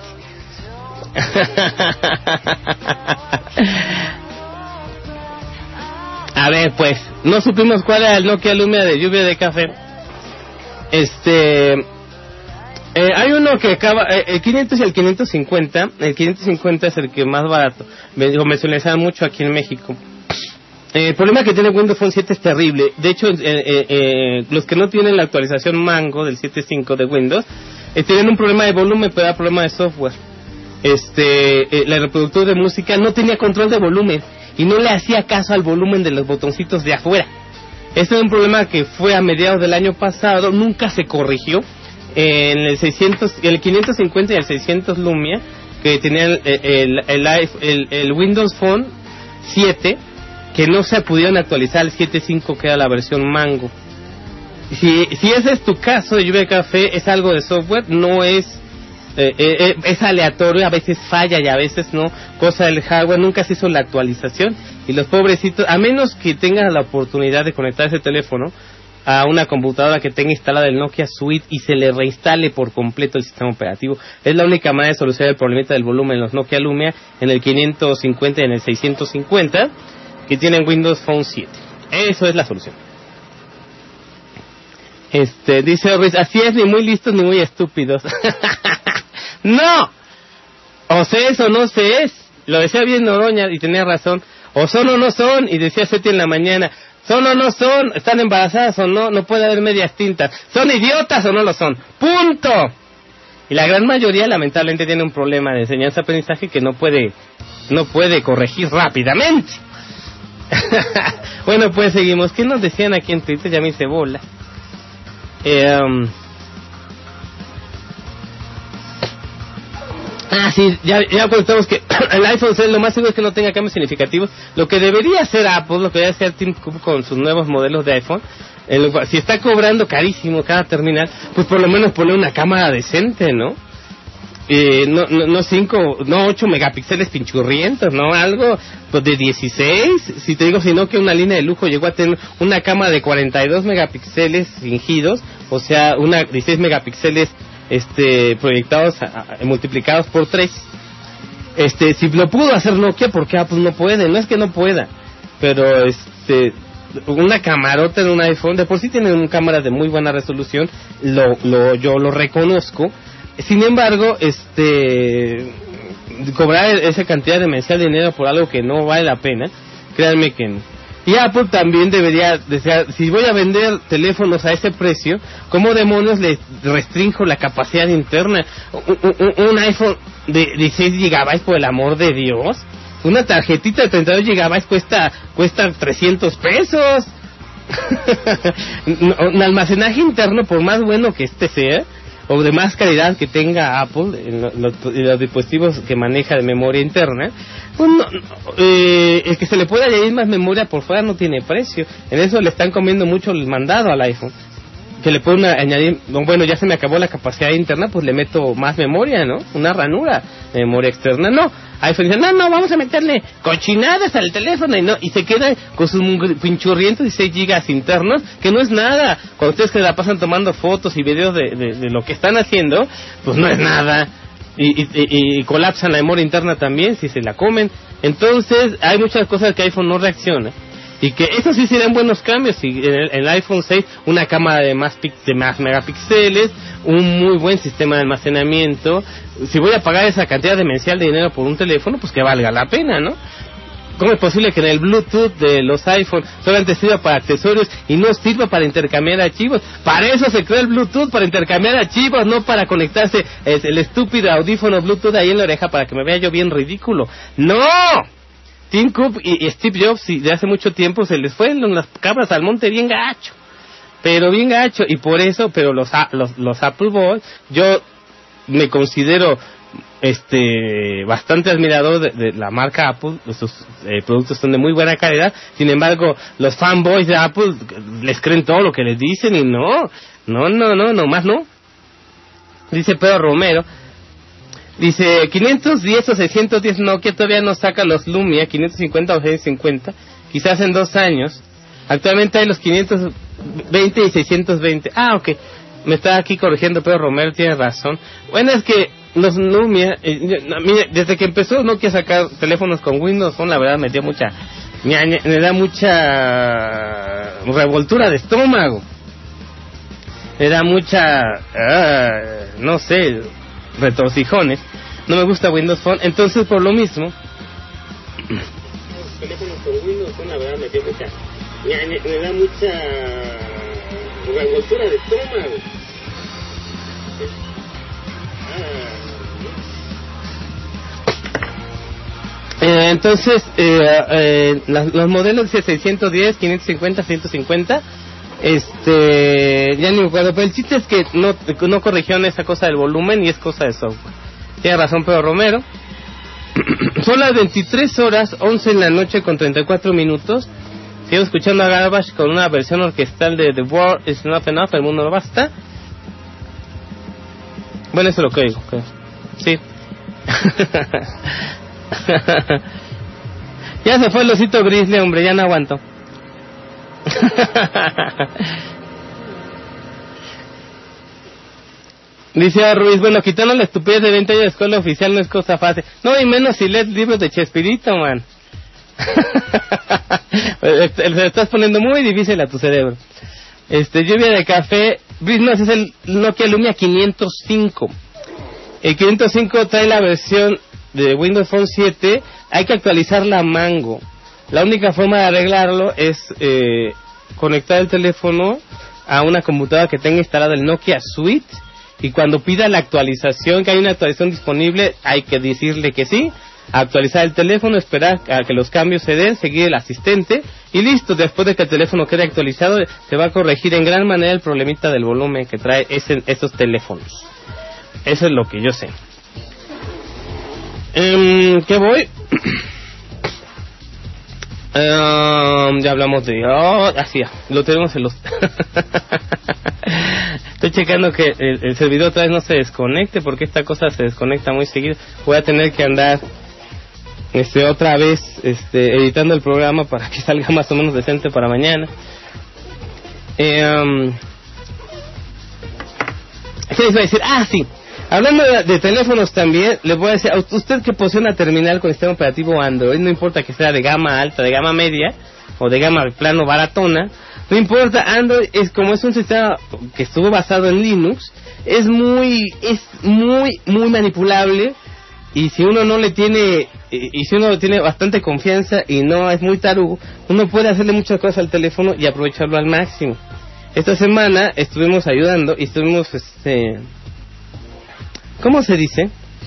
A ver, pues, no supimos cuál era el Nokia Lumia de lluvia de café. Hay uno que acaba, el 500 y el 550. El 550 es el que más barato. Me comercializan mucho aquí en México. El problema que tiene Windows Phone 7 es terrible. De hecho, los que no tienen la actualización Mango del 7.5 de Windows, tienen un problema de volumen, pero da problema de software. El reproductor de música no tenía control de volumen y no le hacía caso al volumen de los botoncitos de afuera. Este es un problema que fue a mediados del año pasado, nunca se corrigió. En el 550 y el 600 Lumia, que tenían el Windows Phone 7, que no se pudieron actualizar al 7.5, que era la versión Mango. Si ese es tu caso de lluvia de café, es algo de software, no es aleatorio, a veces falla y a veces no, cosa del hardware, nunca se hizo la actualización, y los pobrecitos, a menos que tengan la oportunidad de conectar ese teléfono a una computadora que tenga instalada el Nokia Suite y se le reinstale por completo el sistema operativo, es la única manera de solucionar el problemita del volumen en los Nokia Lumia, en el 550 y en el 650, que tienen Windows Phone 7. Eso es la solución. Dice Ruiz, así es, ni muy listos ni muy estúpidos. ¡No! O se es o no se es. Lo decía bien Noroña y tenía razón. O son o no son, y decía Seti en la mañana. Son o no son, están embarazadas o no, no puede haber medias tintas. Son idiotas o no lo son. ¡Punto! Y la gran mayoría lamentablemente tiene un problema de enseñanza-aprendizaje que no puede corregir rápidamente. Bueno, pues seguimos. ¿Qué nos decían aquí en Twitter? Ya me hice bola. Sí, ya contamos que el iPhone 6 lo más seguro es que no tenga cambios significativos. Lo que debería hacer Apple, lo que debería hacer Tim Cook con sus nuevos modelos de iPhone, si está cobrando carísimo cada terminal, pues por lo menos poner una cámara decente, ¿no? No 8 megapíxeles pinchurrientos, ¿no? Algo pues de 16, si te digo, sino que una línea de lujo llegó a tener una cámara de 42 megapíxeles fingidos, o sea, una 16 megapíxeles proyectados multiplicados por 3. Si lo pudo hacer Nokia, ¿por qué Apple no puede? No es que no pueda, pero una camarota en un iPhone, de por sí tienen cámaras de muy buena resolución, yo lo reconozco. Sin embargo, cobrar esa cantidad de mensual de dinero por algo que no vale la pena, créanme que no. Y Apple también debería desear, si voy a vender teléfonos a ese precio, ¿cómo demonios les restrinjo la capacidad interna? Un iPhone de 16 GB, por el amor de Dios. Una tarjetita de 32 GB cuesta 300 pesos. Un almacenaje interno, por más bueno que sea, o de más calidad que tenga Apple en los dispositivos que maneja de memoria interna, pues el que se le pueda añadir más memoria por fuera no tiene precio. En eso le están comiendo mucho el mandado al iPhone, que le pueden añadir, bueno, ya se me acabó la capacidad interna, pues le meto más memoria, ¿no? Una ranura de memoria externa, no. iPhone dice, no, vamos a meterle cochinadas al teléfono, y se queda con sus pinchurrientos 16 gigas internos, que no es nada. Cuando ustedes se la pasan tomando fotos y videos de lo que están haciendo, pues no es nada. Y colapsan la memoria interna también si se la comen. Entonces hay muchas cosas que iPhone no reacciona, y que eso sí serían buenos cambios. Si en el iPhone 6 una cámara de más megapíxeles, un muy buen sistema de almacenamiento. Si voy a pagar esa cantidad demencial de dinero por un teléfono, pues que valga la pena, ¿no? ¿Cómo es posible que en el Bluetooth de los iPhone solamente sirva para accesorios y no sirva para intercambiar archivos? Para eso se creó el Bluetooth, para intercambiar archivos, no para conectarse el estúpido audífono Bluetooth ahí en la oreja para que me vea yo bien ridículo. ¡No! Tim Cook y Steve Jobs, de hace mucho tiempo, se les fue las cabras al monte bien gacho. Pero bien gacho, y por eso, pero los Apple Boys, yo me considero bastante admirador de la marca Apple. Sus productos son de muy buena calidad. Sin embargo, los fanboys de Apple les creen todo lo que les dicen, y no, más no. Dice Pedro Romero, dice 510 o 610 Nokia todavía no saca los Lumia 550 o 650, quizás en 2 años. Actualmente hay los 520 y 620. Ok, me está aquí corrigiendo Pedro Romero, tiene razón. Bueno, es que los Lumia, desde que empezó Nokia a sacar teléfonos con Windows Phone, la verdad me da mucha revoltura de estómago, me da mucha no sé, retorcijones. No me gusta Windows Phone, entonces por lo mismo los teléfonos con Windows Phone, la verdad me da mucha revoltura de estómago. Entonces los modelos de 610, 550, 150, ya ni me acuerdo, pero el chiste es que no corrigieron esa cosa del volumen, y es cosa de software. Tiene razón Pedro Romero. Son las 23 horas 11 en la noche con 34 minutos. Sigo escuchando a Garbage con una versión orquestal de The World Is Not Enough, el mundo no basta. Bueno, eso es lo que digo, creo. Sí. Ya se fue el osito Grizzly, hombre, ya no aguanto. Dice Ruiz, bueno, quitando la estupidez de 20 años de escuela oficial no es cosa fácil. No, y menos si lees libros de Chespirito, man. Le estás poniendo muy difícil a tu cerebro. Lluvia de café. Brisnos es el Nokia Lumia 505. El 505 trae la versión de Windows Phone 7. Hay que actualizar la Mango. La única forma de arreglarlo es conectar el teléfono a una computadora que tenga instalado el Nokia Suite, y cuando pida la actualización, que hay una actualización disponible, hay que decirle que sí, actualizar el teléfono, esperar a que los cambios se den, seguir el asistente, y listo. Después de que el teléfono quede actualizado, se va a corregir en gran manera el problemita del volumen que trae esos teléfonos. Eso es lo que yo sé. ¿Qué voy? Ya hablamos de... así ya, lo tenemos en los... Estoy checando que el servidor otra vez no se desconecte, porque esta cosa se desconecta muy seguido. Voy a tener que andar otra vez editando el programa para que salga más o menos decente para mañana. ¿Qué les voy a decir? Sí, hablando de teléfonos también, les voy a decir, usted que posee una terminal con sistema operativo Android, no importa que sea de gama alta, de gama media o de gama plano baratona, no importa. Android es un sistema que estuvo basado en Linux, es muy manipulable, y si uno no le tiene bastante confianza y no es muy tarugo, uno puede hacerle muchas cosas al teléfono y aprovecharlo al máximo. Esta semana estuvimos ayudando y estuvimos ¿cómo se dice?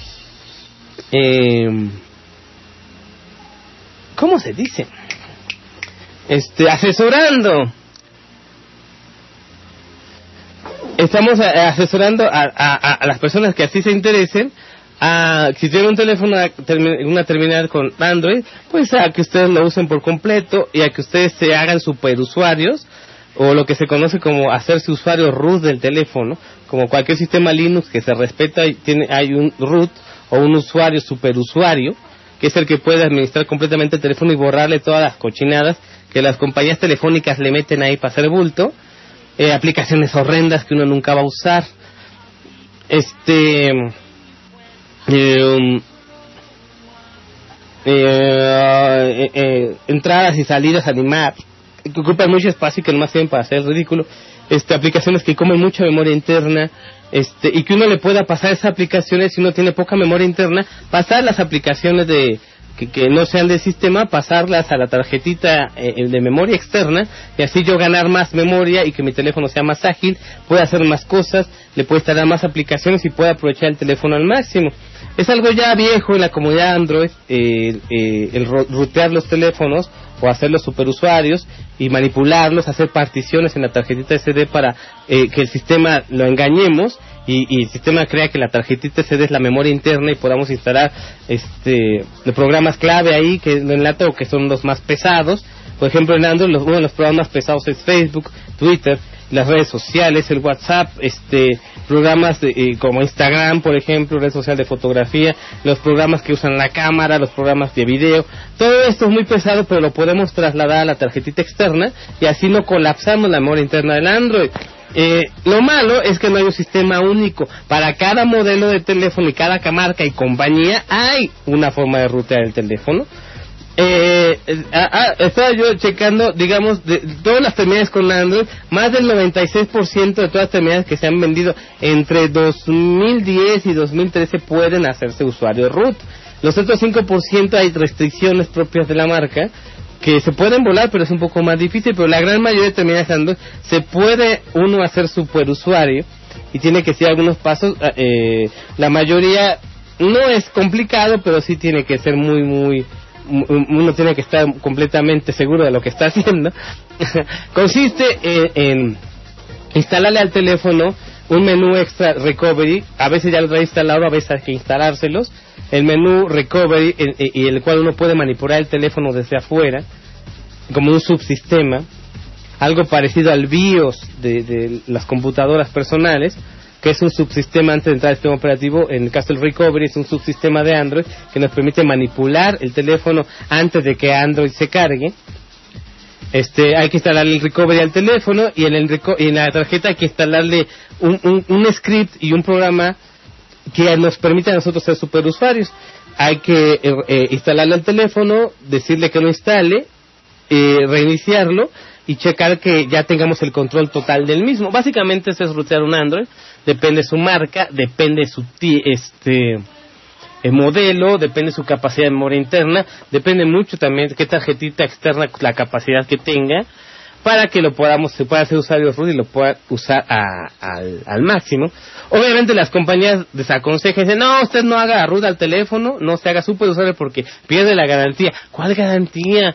¿Cómo se dice? Asesorando estamos asesorando a las personas que así se interesen, si tienen un teléfono, una terminal con Android, pues a que ustedes lo usen por completo y a que ustedes se hagan superusuarios, o lo que se conoce como hacerse usuario root del teléfono. Como cualquier sistema Linux que se respeta, hay un root o un usuario superusuario, que es el que puede administrar completamente el teléfono y borrarle todas las cochinadas que las compañías telefónicas le meten ahí para hacer bulto, aplicaciones horrendas que uno nunca va a usar, entradas y salidas, animar, que ocupan mucho espacio y que nomás sirven para hacer el ridículo, aplicaciones que comen mucha memoria interna, y que uno le pueda pasar esas aplicaciones, si uno tiene poca memoria interna, pasar las aplicaciones que no sean del sistema, pasarlas a la tarjetita de memoria externa, y así yo ganar más memoria y que mi teléfono sea más ágil, pueda hacer más cosas, le pueda instalar más aplicaciones y pueda aprovechar el teléfono al máximo. Es algo ya viejo en la comunidad Android, el rutear los teléfonos o hacerlos superusuarios y manipularlos, hacer particiones en la tarjetita SD para que el sistema lo engañemos y el sistema crea que la tarjetita SD es la memoria interna y podamos instalar programas clave ahí que lo enlata o que son los más pesados. Por ejemplo, en Android uno de los programas más pesados es Facebook, Twitter, las redes sociales, el WhatsApp, programas como Instagram, por ejemplo, red social de fotografía, los programas que usan la cámara, los programas de video. Todo esto es muy pesado, pero lo podemos trasladar a la tarjetita externa y así no colapsamos la memoria interna del Android. Lo malo es que no hay un sistema único. Para cada modelo de teléfono y cada marca y compañía hay una forma de rutear el teléfono. Estaba yo checando, digamos, de todas las terminales con Android, más del 96% de todas las terminales que se han vendido entre 2010 y 2013 pueden hacerse usuario root. Los otros 5% hay restricciones propias de la marca que se pueden volar, pero es un poco más difícil. Pero la gran mayoría de terminales Android se puede uno hacer superusuario y tiene que seguir algunos pasos. La mayoría no es complicado, pero sí tiene que ser uno tiene que estar completamente seguro de lo que está haciendo. Consiste en instalarle al teléfono un menú extra recovery. A veces ya lo trae instalado, a veces hay que instalárselos. El menú recovery, y el cual uno puede manipular el teléfono desde afuera como un subsistema, algo parecido al BIOS de las computadoras personales, que es un subsistema antes de entrar al sistema operativo. En el caso del recovery es un subsistema de Android que nos permite manipular el teléfono antes de que Android se cargue. Hay que instalarle el recovery al teléfono y en la tarjeta hay que instalarle un script y un programa que nos permite a nosotros ser superusuarios. Hay que instalarle al teléfono, decirle que lo instale, reiniciarlo y checar que ya tengamos el control total del mismo. Básicamente eso es rutear un Android. Depende su marca, depende su el modelo, depende su capacidad de memoria interna, depende mucho también de qué tarjetita externa, la capacidad que tenga, para que se pueda hacer usuario root y lo pueda usar al máximo. Obviamente las compañías desaconsejan, dicen, no, usted no haga root al teléfono, no se haga super usuario porque pierde la garantía. ¿Cuál garantía?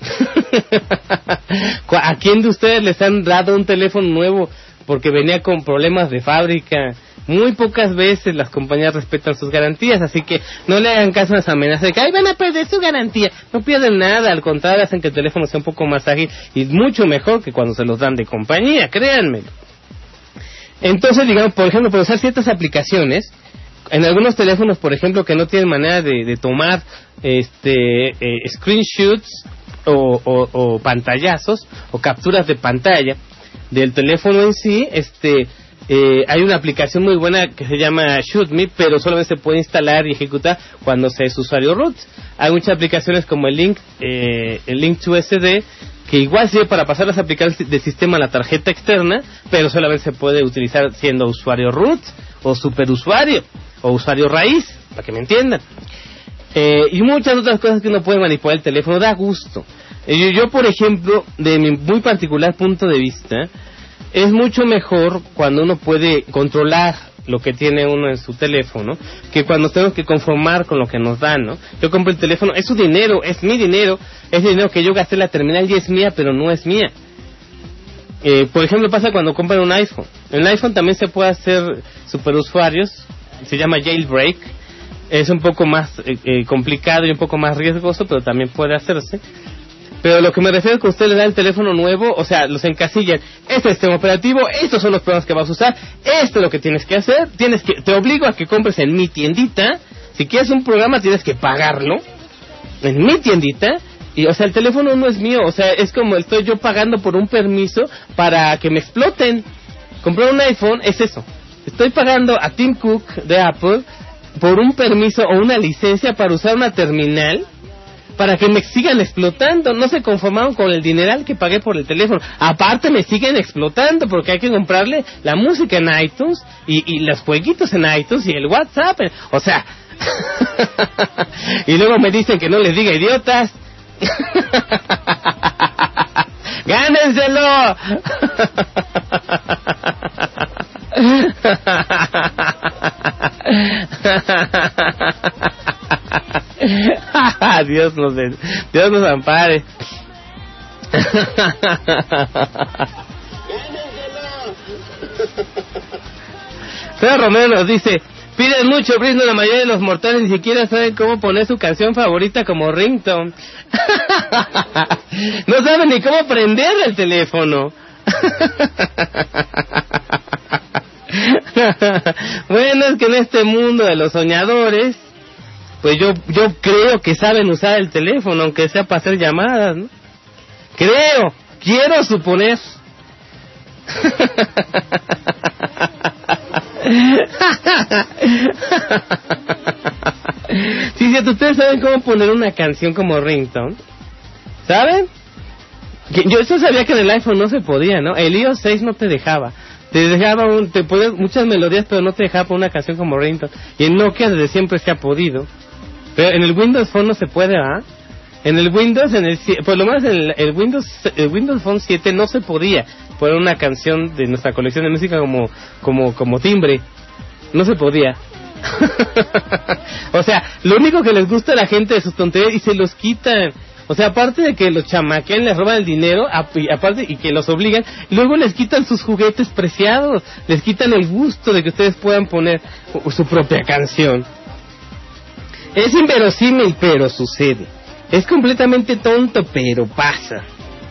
¿A quién de ustedes les han dado un teléfono nuevo porque venía con problemas de fábrica? Muy pocas veces las compañías respetan sus garantías, así que no le hagan caso a esa amenaza de que ¡ay, van a perder su garantía! No pierden nada, al contrario, hacen que el teléfono sea un poco más ágil y mucho mejor que cuando se los dan de compañía, créanme. Entonces, digamos, por ejemplo, para usar ciertas aplicaciones, en algunos teléfonos, por ejemplo, que no tienen manera de tomar screenshots o pantallazos o capturas de pantalla del teléfono en sí, hay una aplicación muy buena que se llama ShootMe, pero solamente se puede instalar y ejecutar cuando se es usuario root. Hay muchas aplicaciones como el Link2SD, que igual sirve para pasar las aplicaciones del sistema a la tarjeta externa, pero solamente se puede utilizar siendo usuario root o superusuario o usuario raíz, para que me entiendan. Y muchas otras cosas que uno puede manipular el teléfono, da gusto. Yo, por ejemplo, de mi muy particular punto de vista, es mucho mejor cuando uno puede controlar lo que tiene uno en su teléfono que cuando tenemos que conformar con lo que nos dan, ¿no? Yo compro el teléfono, es su dinero, es mi dinero, es dinero que yo gasté en la terminal y es mía, pero no es mía. Por ejemplo, pasa cuando compran un iPhone. En el iPhone también se puede hacer superusuarios, se llama jailbreak. Es un poco más complicado y un poco más riesgoso, pero también puede hacerse. Pero lo que me refiero es que usted le da el teléfono nuevo, o sea, los encasillan. Este es el sistema operativo, estos son los programas que vas a usar, esto es lo que tienes que hacer. Te obligo a que compres en mi tiendita. Si quieres un programa tienes que pagarlo en mi tiendita. Y, o sea, el teléfono no es mío, o sea, es como estoy yo pagando por un permiso para que me exploten. Comprar un iPhone es eso. Estoy pagando a Tim Cook de Apple por un permiso o una licencia para usar una terminal para que me sigan explotando. No se conformaron con el dineral que pagué por el teléfono. Aparte me siguen explotando porque hay que comprarle la música en iTunes y los jueguitos en iTunes y el WhatsApp. O sea, y luego me dicen que no les diga idiotas. ¡Gánenselo! Dios nos ampare. Pedro Romero nos dice: piden mucho, Brisno, la mayoría de los mortales ni siquiera saben cómo poner su canción favorita como ringtone. No saben ni cómo prender el teléfono. Bueno, es que en este mundo de los soñadores, pues yo creo que saben usar el teléfono, aunque sea para hacer llamadas, ¿no? Quiero suponer. Sí, cierto, ustedes saben cómo poner una canción como ringtone, ¿saben? Yo eso sabía que en el iPhone no se podía, ¿no? El iOS 6 no te dejaba. Te ponías muchas melodías, pero no te dejaba poner una canción como ringtone. Y en Nokia desde siempre se ha podido. Pero en el Windows Phone no se puede, ¿ah? En el Windows, por lo menos en el Windows Phone 7 no se podía poner una canción de nuestra colección de música como timbre. No se podía. O sea, lo único que les gusta a la gente de sus tonterías y se los quitan. O sea, aparte de que los chamaquean, les roban el dinero, aparte y que los obligan, luego les quitan sus juguetes preciados, les quitan el gusto de que ustedes puedan poner su propia canción. Es inverosímil, pero sucede. Es completamente tonto, pero pasa.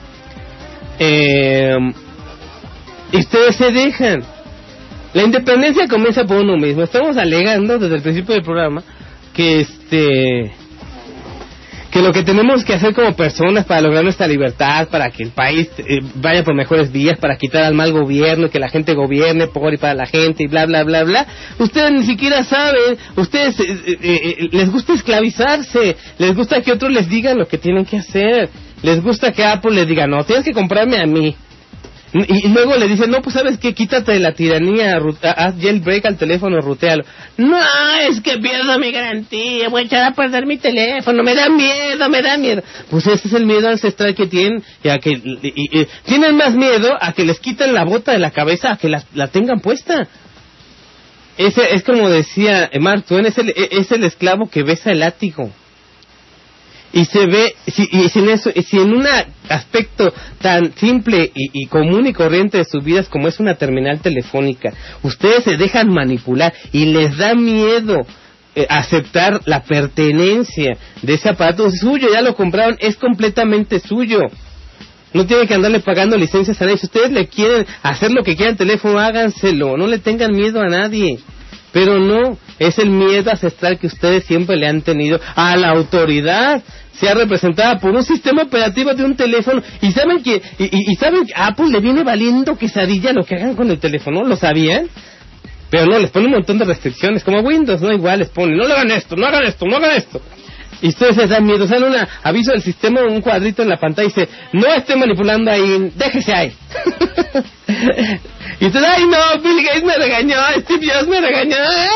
Y ustedes se dejan. La independencia comienza por uno mismo. Estamos alegando desde el principio del programa que lo que tenemos que hacer como personas para lograr nuestra libertad, para que el país vaya por mejores vías, para quitar al mal gobierno, que la gente gobierne por y para la gente y bla bla bla bla, ustedes ni siquiera saben. Ustedes les gusta esclavizarse, les gusta que otros les digan lo que tienen que hacer, les gusta que Apple les diga: no, tienes que comprarme a mí. Y luego le dicen: no, pues sabes qué, quítate de la tiranía, haz jailbreak al teléfono, rutealo. No, es que pierdo mi garantía, voy a echar a perder mi teléfono, me da miedo. Pues ese es el miedo ancestral que tienen, y tienen más miedo a que les quiten la bota de la cabeza, a que la tengan puesta. Ese es como decía Mark Twain, es el esclavo que besa el látigo. Y se ve, si en un aspecto tan simple y común y corriente de sus vidas como es una terminal telefónica, ustedes se dejan manipular y les da miedo aceptar la pertenencia de ese aparato. Es suyo, ya lo compraron, es completamente suyo. No tienen que andarle pagando licencias a nadie. Si ustedes le quieren hacer lo que quieran al teléfono, háganselo, no le tengan miedo a nadie. Pero no, es el miedo ancestral que ustedes siempre le han tenido a la autoridad, sea representada por un sistema operativo de un teléfono. Y saben que a Apple le viene valiendo quesadilla lo que hagan con el teléfono, ¿lo sabían? Pero no, les pone un montón de restricciones, como Windows, ¿no? Igual les pone: no le hagan esto, no hagan esto, no hagan esto. Y ustedes les dan miedo, sale un aviso del sistema, un cuadrito en la pantalla y dice: no esté manipulando ahí, déjese ahí. Y ustedes: ay no, Bill Gates me regañó, Steve Jobs me regañó.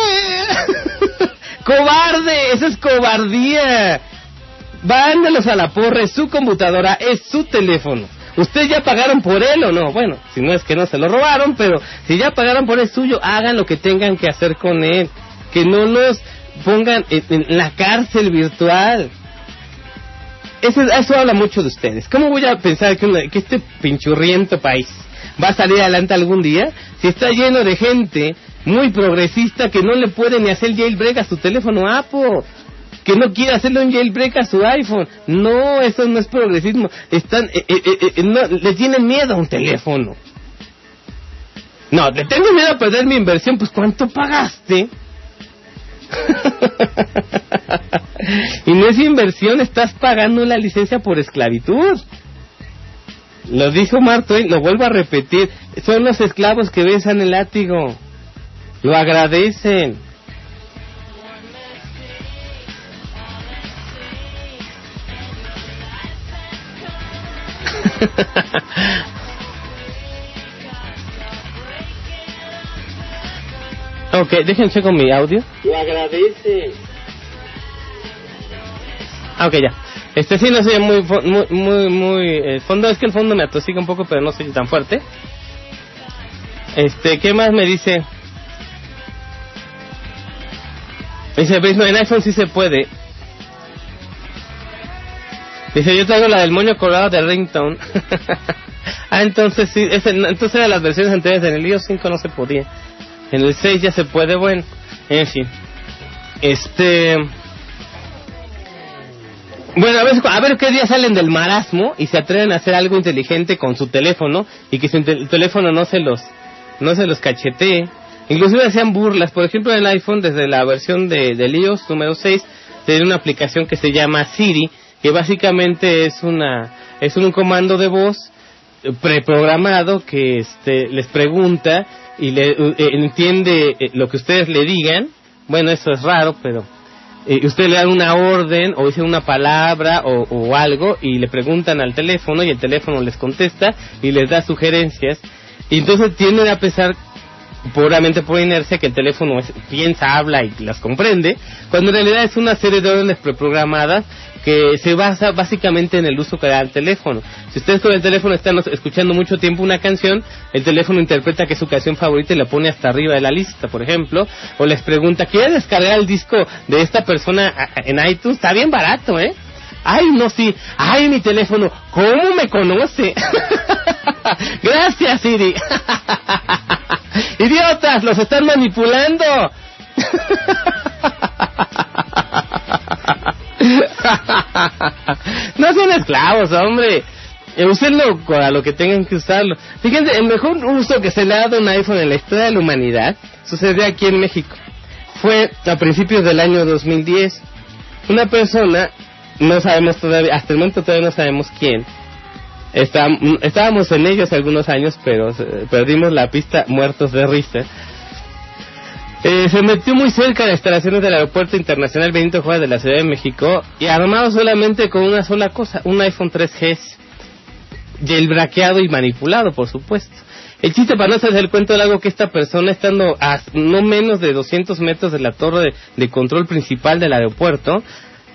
¡Cobarde! Esa es cobardía. Vándalos a la porra, es su computadora, es su teléfono. ¿Ustedes ya pagaron por él o no? Bueno, si no es que no se lo robaron, pero si ya pagaron por el suyo, hagan lo que tengan que hacer con él. Que no los pongan en la cárcel virtual. Eso habla mucho de ustedes. ¿Cómo voy a pensar que este pinchurriento país va a salir adelante algún día si está lleno de gente muy progresista que no le puede ni hacer jailbreak a su teléfono Apple, que no quiere hacerle un jailbreak a su iPhone? No, eso no es progresismo. No, le tienen miedo a un teléfono. No, le tengo miedo a perder mi inversión. Pues ¿cuánto pagaste? Y no es inversión, estás pagando la licencia por esclavitud. Lo dijo Mark Twain, lo vuelvo a repetir, son los esclavos que besan el látigo, lo agradecen. Ok, déjenme checo mi audio. Lo agradece. Ok, ya. Sí, no soy muy fondo, es que el fondo me atosiga un poco, pero no soy tan fuerte. ¿Qué más me dice? Dice, no, en iPhone sí se puede. Dice, yo traigo la del moño colorado de ringtone. Entonces sí, entonces eran las versiones anteriores. En el iOS 5 no se podía. En el 6 ya se puede, bueno. En fin. Bueno, a ver qué día salen del marasmo y se atreven a hacer algo inteligente con su teléfono y que su teléfono no se los cachetee. Inclusive hacían burlas. Por ejemplo, en el iPhone, desde la versión del iOS número 6, tiene una aplicación que se llama Siri, que básicamente es un comando de voz preprogramado que les pregunta y entiende lo que ustedes le digan. Bueno, eso es raro, pero usted le da una orden o dice una palabra o algo y le preguntan al teléfono y el teléfono les contesta y les da sugerencias, y entonces tienden a pensar puramente por inercia que el teléfono piensa, habla y las comprende, cuando en realidad es una serie de órdenes preprogramadas que se basa básicamente en el uso que da el teléfono. Si ustedes con el teléfono están escuchando mucho tiempo una canción, el teléfono interpreta que es su canción favorita y la pone hasta arriba de la lista, por ejemplo, o les pregunta, ¿quieres descargar el disco de esta persona en iTunes? Está bien barato, ¿eh? Ay, no, sí. Ay, mi teléfono, ¿cómo me conoce? Gracias, Siri. ¡Idiotas! ¡Los están manipulando! No sean esclavos, hombre. Úsenlo a lo que tengan que usarlo. Fíjense, el mejor uso que se le ha dado a un iPhone en la historia de la humanidad sucedió aquí en México. Fue a principios del año 2010. Una persona, no sabemos todavía, hasta el momento todavía no sabemos quién. Estábamos en ellos algunos años, pero perdimos la pista muertos de risa. Se metió muy cerca de las instalaciones del Aeropuerto Internacional Benito Juárez de la Ciudad de México y armado solamente con una sola cosa, un iPhone 3GS, jailbreakado y manipulado, por supuesto. El chiste, para no hacer el cuento largo, que esta persona, estando a no menos de 200 metros de la torre de control principal del aeropuerto,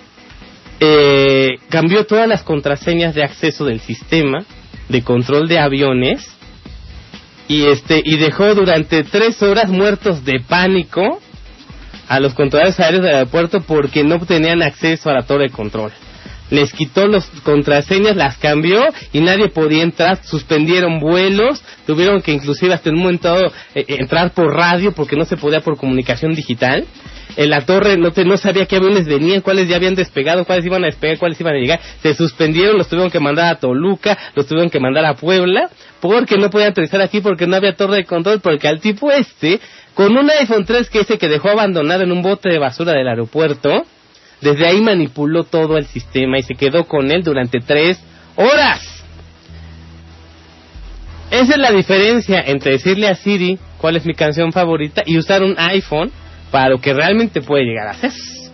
cambió todas las contraseñas de acceso del sistema de control de aviones y dejó durante 3 horas muertos de pánico a los controladores aéreos del aeropuerto porque no tenían acceso a la torre de control. Les quitó las contraseñas, las cambió y nadie podía entrar. Suspendieron vuelos, tuvieron que inclusive hasta en un momento dado entrar por radio porque no se podía por comunicación digital. En la torre no sabía qué aviones venían, cuáles ya habían despegado, cuáles iban a despegar, cuáles iban a llegar. Se suspendieron, los tuvieron que mandar a Toluca, los tuvieron que mandar a Puebla, porque no podían aterrizar aquí porque no había torre de control, porque al tipo con un iPhone 3GS que dejó abandonado en un bote de basura del aeropuerto, desde ahí manipuló todo el sistema y se quedó con él durante 3 horas. Esa es la diferencia entre decirle a Siri cuál es mi canción favorita y usar un iPhone para lo que realmente puede llegar a ser.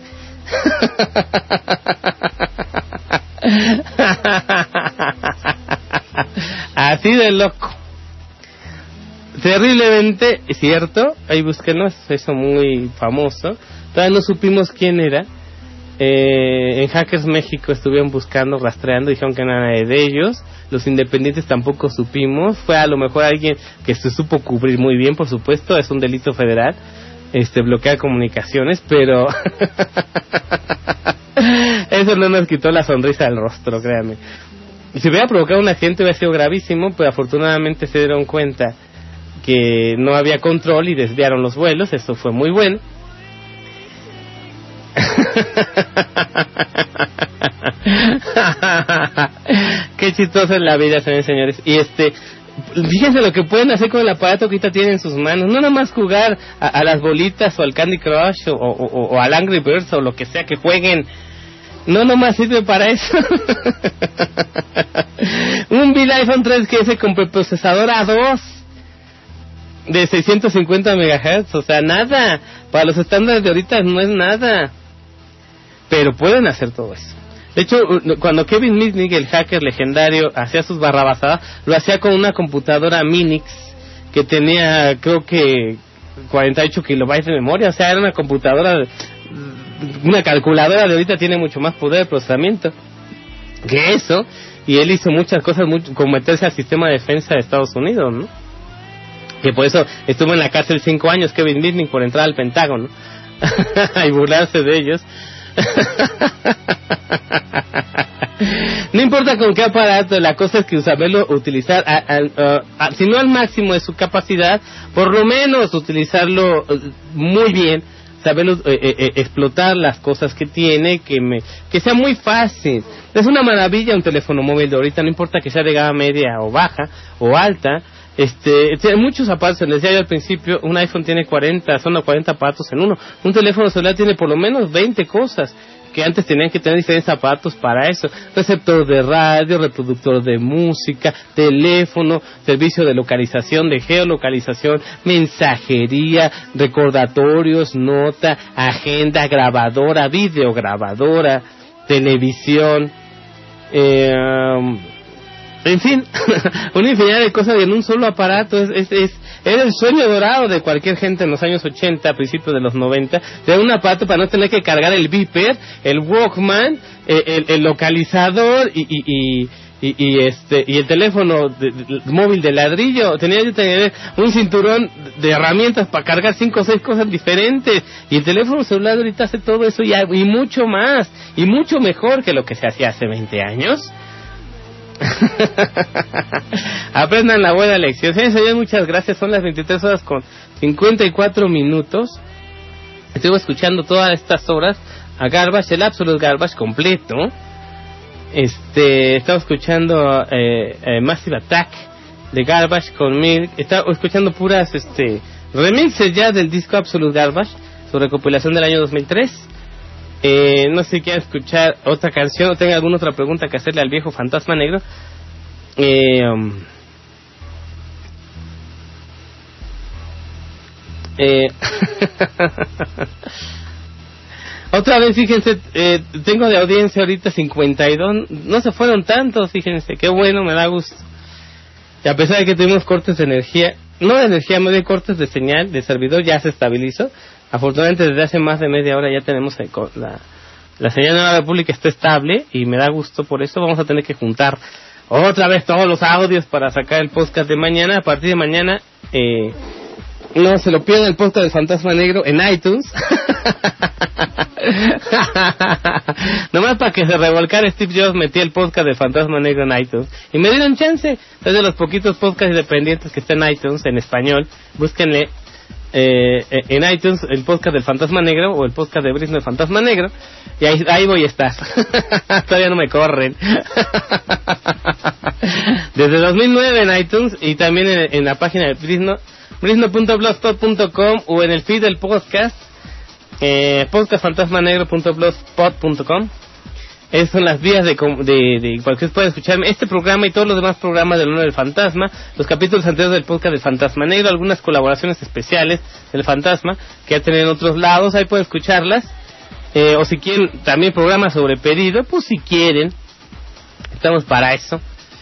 Así de loco. Terriblemente cierto. Ahí búsquenos, eso muy famoso. Todavía no supimos quién era. En Hackers México estuvieron buscando, rastreando, dijeron que no era nadie de ellos. Los independientes tampoco supimos. Fue a lo mejor alguien que se supo cubrir muy bien, por supuesto, es un delito federal bloquear comunicaciones, pero Eso no nos quitó la sonrisa del rostro, créanme. Si hubiera provocado un accidente hubiera sido gravísimo, pero afortunadamente se dieron cuenta que no había control y desviaron los vuelos. Eso fue muy bueno. Qué chistoso es la vida, señores y señores. Y fíjense lo que pueden hacer con el aparato que ahorita tienen en sus manos. No nada más jugar a las bolitas o al Candy Crush o al Angry Birds o lo que sea que jueguen. No nomás sirve para eso. Un vil iPhone 3GS con preprocesador A2 de 650 MHz, o sea, nada. Para los estándares de ahorita no es nada. Pero pueden hacer todo eso. De hecho, cuando Kevin Mitnick, el hacker legendario, hacía sus barrabasadas, lo hacía con una computadora Minix que tenía, creo que 48 kilobytes de memoria. O sea, era una computadora, una calculadora de ahorita tiene mucho más poder de procesamiento que eso. Y él hizo muchas cosas, como meterse al sistema de defensa de Estados Unidos, ¿no? Que por eso estuvo en la cárcel 5 años Kevin Mitnick por entrar al Pentágono y burlarse de ellos. No importa con qué aparato, la cosa es que saberlo utilizar, si no al máximo de su capacidad, por lo menos utilizarlo muy bien, saberlo explotar las cosas que tiene, que sea muy fácil. Es una maravilla un teléfono móvil de ahorita, no importa que sea de gama media o baja o alta. Tiene muchos aparatos. Les decía yo al principio, un iPhone tiene 40 aparatos en uno. Un teléfono celular tiene por lo menos 20 cosas, que antes tenían que tener diferentes aparatos para eso: receptor de radio, reproductor de música, teléfono, servicio de localización, de geolocalización, mensajería, recordatorios, nota, agenda, grabadora, videograbadora, televisión, en fin, una infinidad de cosas en un solo aparato. Era el sueño dorado de cualquier gente en los años 80, a principios de los 90, de un aparato para no tener que cargar el beeper, el Walkman, el localizador y el teléfono móvil de ladrillo. Tenía que tener un cinturón de herramientas para cargar 5 o 6 cosas diferentes. Y el teléfono celular ahorita hace todo eso y mucho más, y mucho mejor que lo que se hacía hace 20 años. Aprendan la buena lección. Señores, muchas gracias. Son las 23 horas con 54 minutos. Estuve escuchando todas estas horas a Garbage, el Absolute Garbage completo. Estaba escuchando Massive Attack de Garbage con Milk. Estaba escuchando puras remixes ya del disco Absolute Garbage, su recopilación del año 2003. No sé si quieren escuchar otra canción o tenga alguna otra pregunta que hacerle al viejo fantasma negro. Otra vez, fíjense, tengo de audiencia ahorita 52, no se fueron tantos, fíjense, qué bueno, me da gusto. Y a pesar de que tuvimos cortes de energía, no de energía, más de cortes de señal, de servidor, ya se estabilizó. Afortunadamente desde hace más de media hora ya tenemos la señal de la República está estable y me da gusto por eso. Vamos a tener que juntar otra vez todos los audios para sacar el podcast de mañana. A partir de mañana, no se lo pierdan, el podcast del Fantasma Negro en iTunes. Nomás para que se revolcara Steve Jobs, metí el podcast del Fantasma Negro en iTunes y me dieron chance. Es de los poquitos podcasts independientes que está en iTunes en español. Búsquenle en iTunes el podcast del Fantasma Negro o el podcast de Brisno del Fantasma Negro, y ahí voy a estar. Todavía no me corren. Desde 2009 en iTunes y también en la página de Brisno, brisno.blogspot.com, o en el feed del podcast, podcastfantasmanegro.blogspot.com. Esas son las vías de cualquier pueden escucharme este programa y todos los demás programas del Uno del Fantasma, los capítulos anteriores del podcast del Fantasma Negro, algunas colaboraciones especiales del Fantasma que ya tienen en otros lados, ahí pueden escucharlas. O si quieren también programas sobre pedido, pues si quieren, estamos para eso.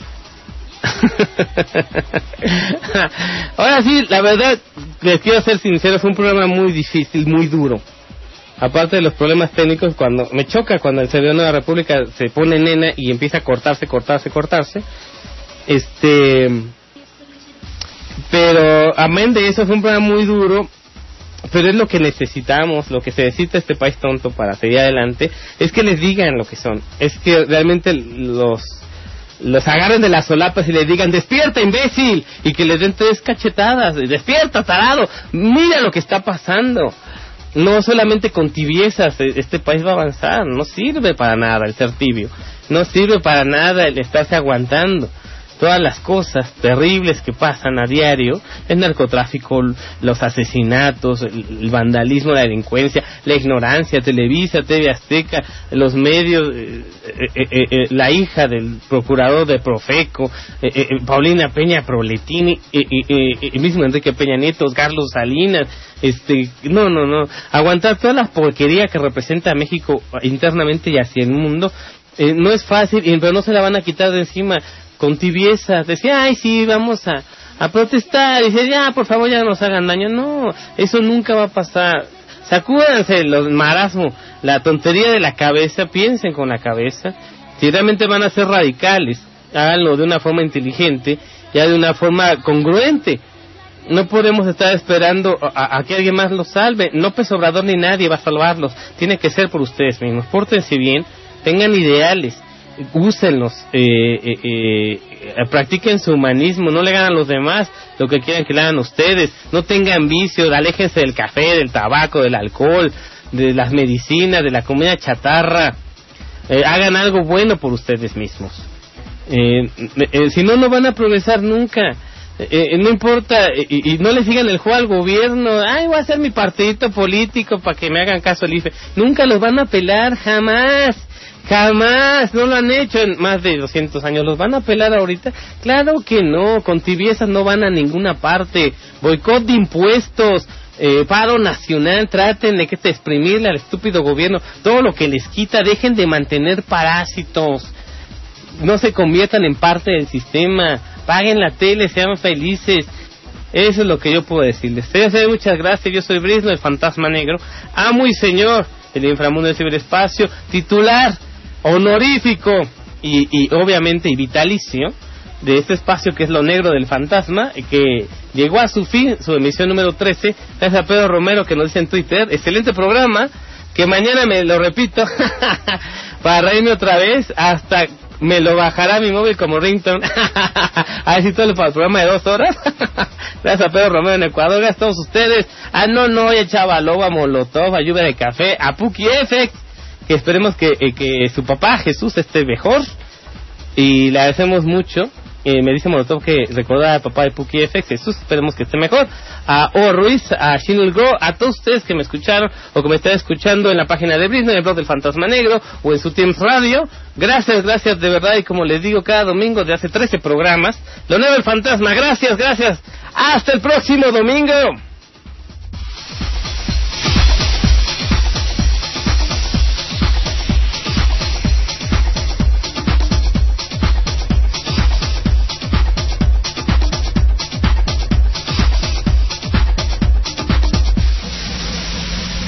Ahora sí, la verdad, les quiero ser sincero, fue un programa muy difícil, muy duro. Aparte de los problemas técnicos, cuando me choca cuando el servidor de la República se pone nena y empieza a cortarse. Pero amén de eso, fue un programa muy duro. pero es lo que necesitamos, lo que se necesita este país tonto para seguir adelante, es que les digan lo que son, es que realmente los agarren de las solapas y les digan, despierta imbécil, y que les den 3 cachetadas, despierta tarado, mira lo que está pasando. No solamente con tibiezas este país va a avanzar, no sirve para nada el ser tibio, no sirve para nada el estarse aguantando todas las cosas terribles que pasan a diario, el narcotráfico, los asesinatos, el vandalismo, la delincuencia, la ignorancia, Televisa, TV Azteca, los medios, la hija del procurador de Profeco, Paulina Peña Proletini, el mismo Enrique Peña Nieto, Carlos Salinas, no, aguantar toda la porquería que representa a México internamente y hacia el mundo, no es fácil, pero no se la van a quitar de encima con tibieza. Decía, ay, sí, vamos a protestar. Y dice, ya, por favor, ya no nos hagan daño. No, eso nunca va a pasar. Sacúdanse los marasmo, la tontería de la cabeza, piensen con la cabeza. Si realmente van a ser radicales, háganlo de una forma inteligente, ya de una forma congruente. No podemos estar esperando a que alguien más los salve. López Obrador ni nadie va a salvarlos. Tiene que ser por ustedes mismos. Pórtense bien, tengan ideales, úsenlos, practiquen su humanismo, no le hagan a los demás lo que quieran que le hagan a ustedes, no tengan vicios, aléjense del café, del tabaco, del alcohol, de las medicinas, de la comida chatarra, hagan algo bueno por ustedes mismos, si no, no van a progresar nunca. No importa, y no le sigan el juego al gobierno, ay, voy a hacer mi partidito político para que me hagan caso al IFE, nunca los van a pelar, jamás, no lo han hecho en más de 200 años, ¿los van a pelar ahorita? Claro que no, con tibiezas no van a ninguna parte, boicot de impuestos, paro nacional, traten de exprimirle al estúpido gobierno todo lo que les quita, dejen de mantener parásitos, no se conviertan en parte del sistema, paguen la tele, sean felices. Eso es lo que yo puedo decirles. Muchas gracias, yo soy Brisno, el fantasma negro, amo y señor del inframundo del ciberespacio, titular honorífico y obviamente y vitalicio de este espacio que es Lo Negro del Fantasma, que llegó a su fin, su emisión número 13, gracias a Pedro Romero que nos dice en Twitter, excelente programa, que mañana me lo repito para reírme otra vez, hasta me lo bajará mi móvil como ringtone. A ver si todo para el programa de 2 horas. Gracias a Pedro Romero en Ecuador, gracias a todos ustedes, a Nonoya, Chavaloba, Molotov, a Lluvia de Café, a Puki FX, que esperemos que su papá Jesús esté mejor, y le agradecemos mucho. Me dice Molotov que recordar al papá de Puki FX, Jesús, esperemos que esté mejor. A O Ruiz, a Shinul Go, a todos ustedes que me escucharon o que me están escuchando en la página de Brisno, en el blog del Fantasma Negro o en su Teams Radio. Gracias de verdad, y como les digo cada domingo de hace 13 programas, Lo Negro del Fantasma, gracias. Hasta el próximo domingo.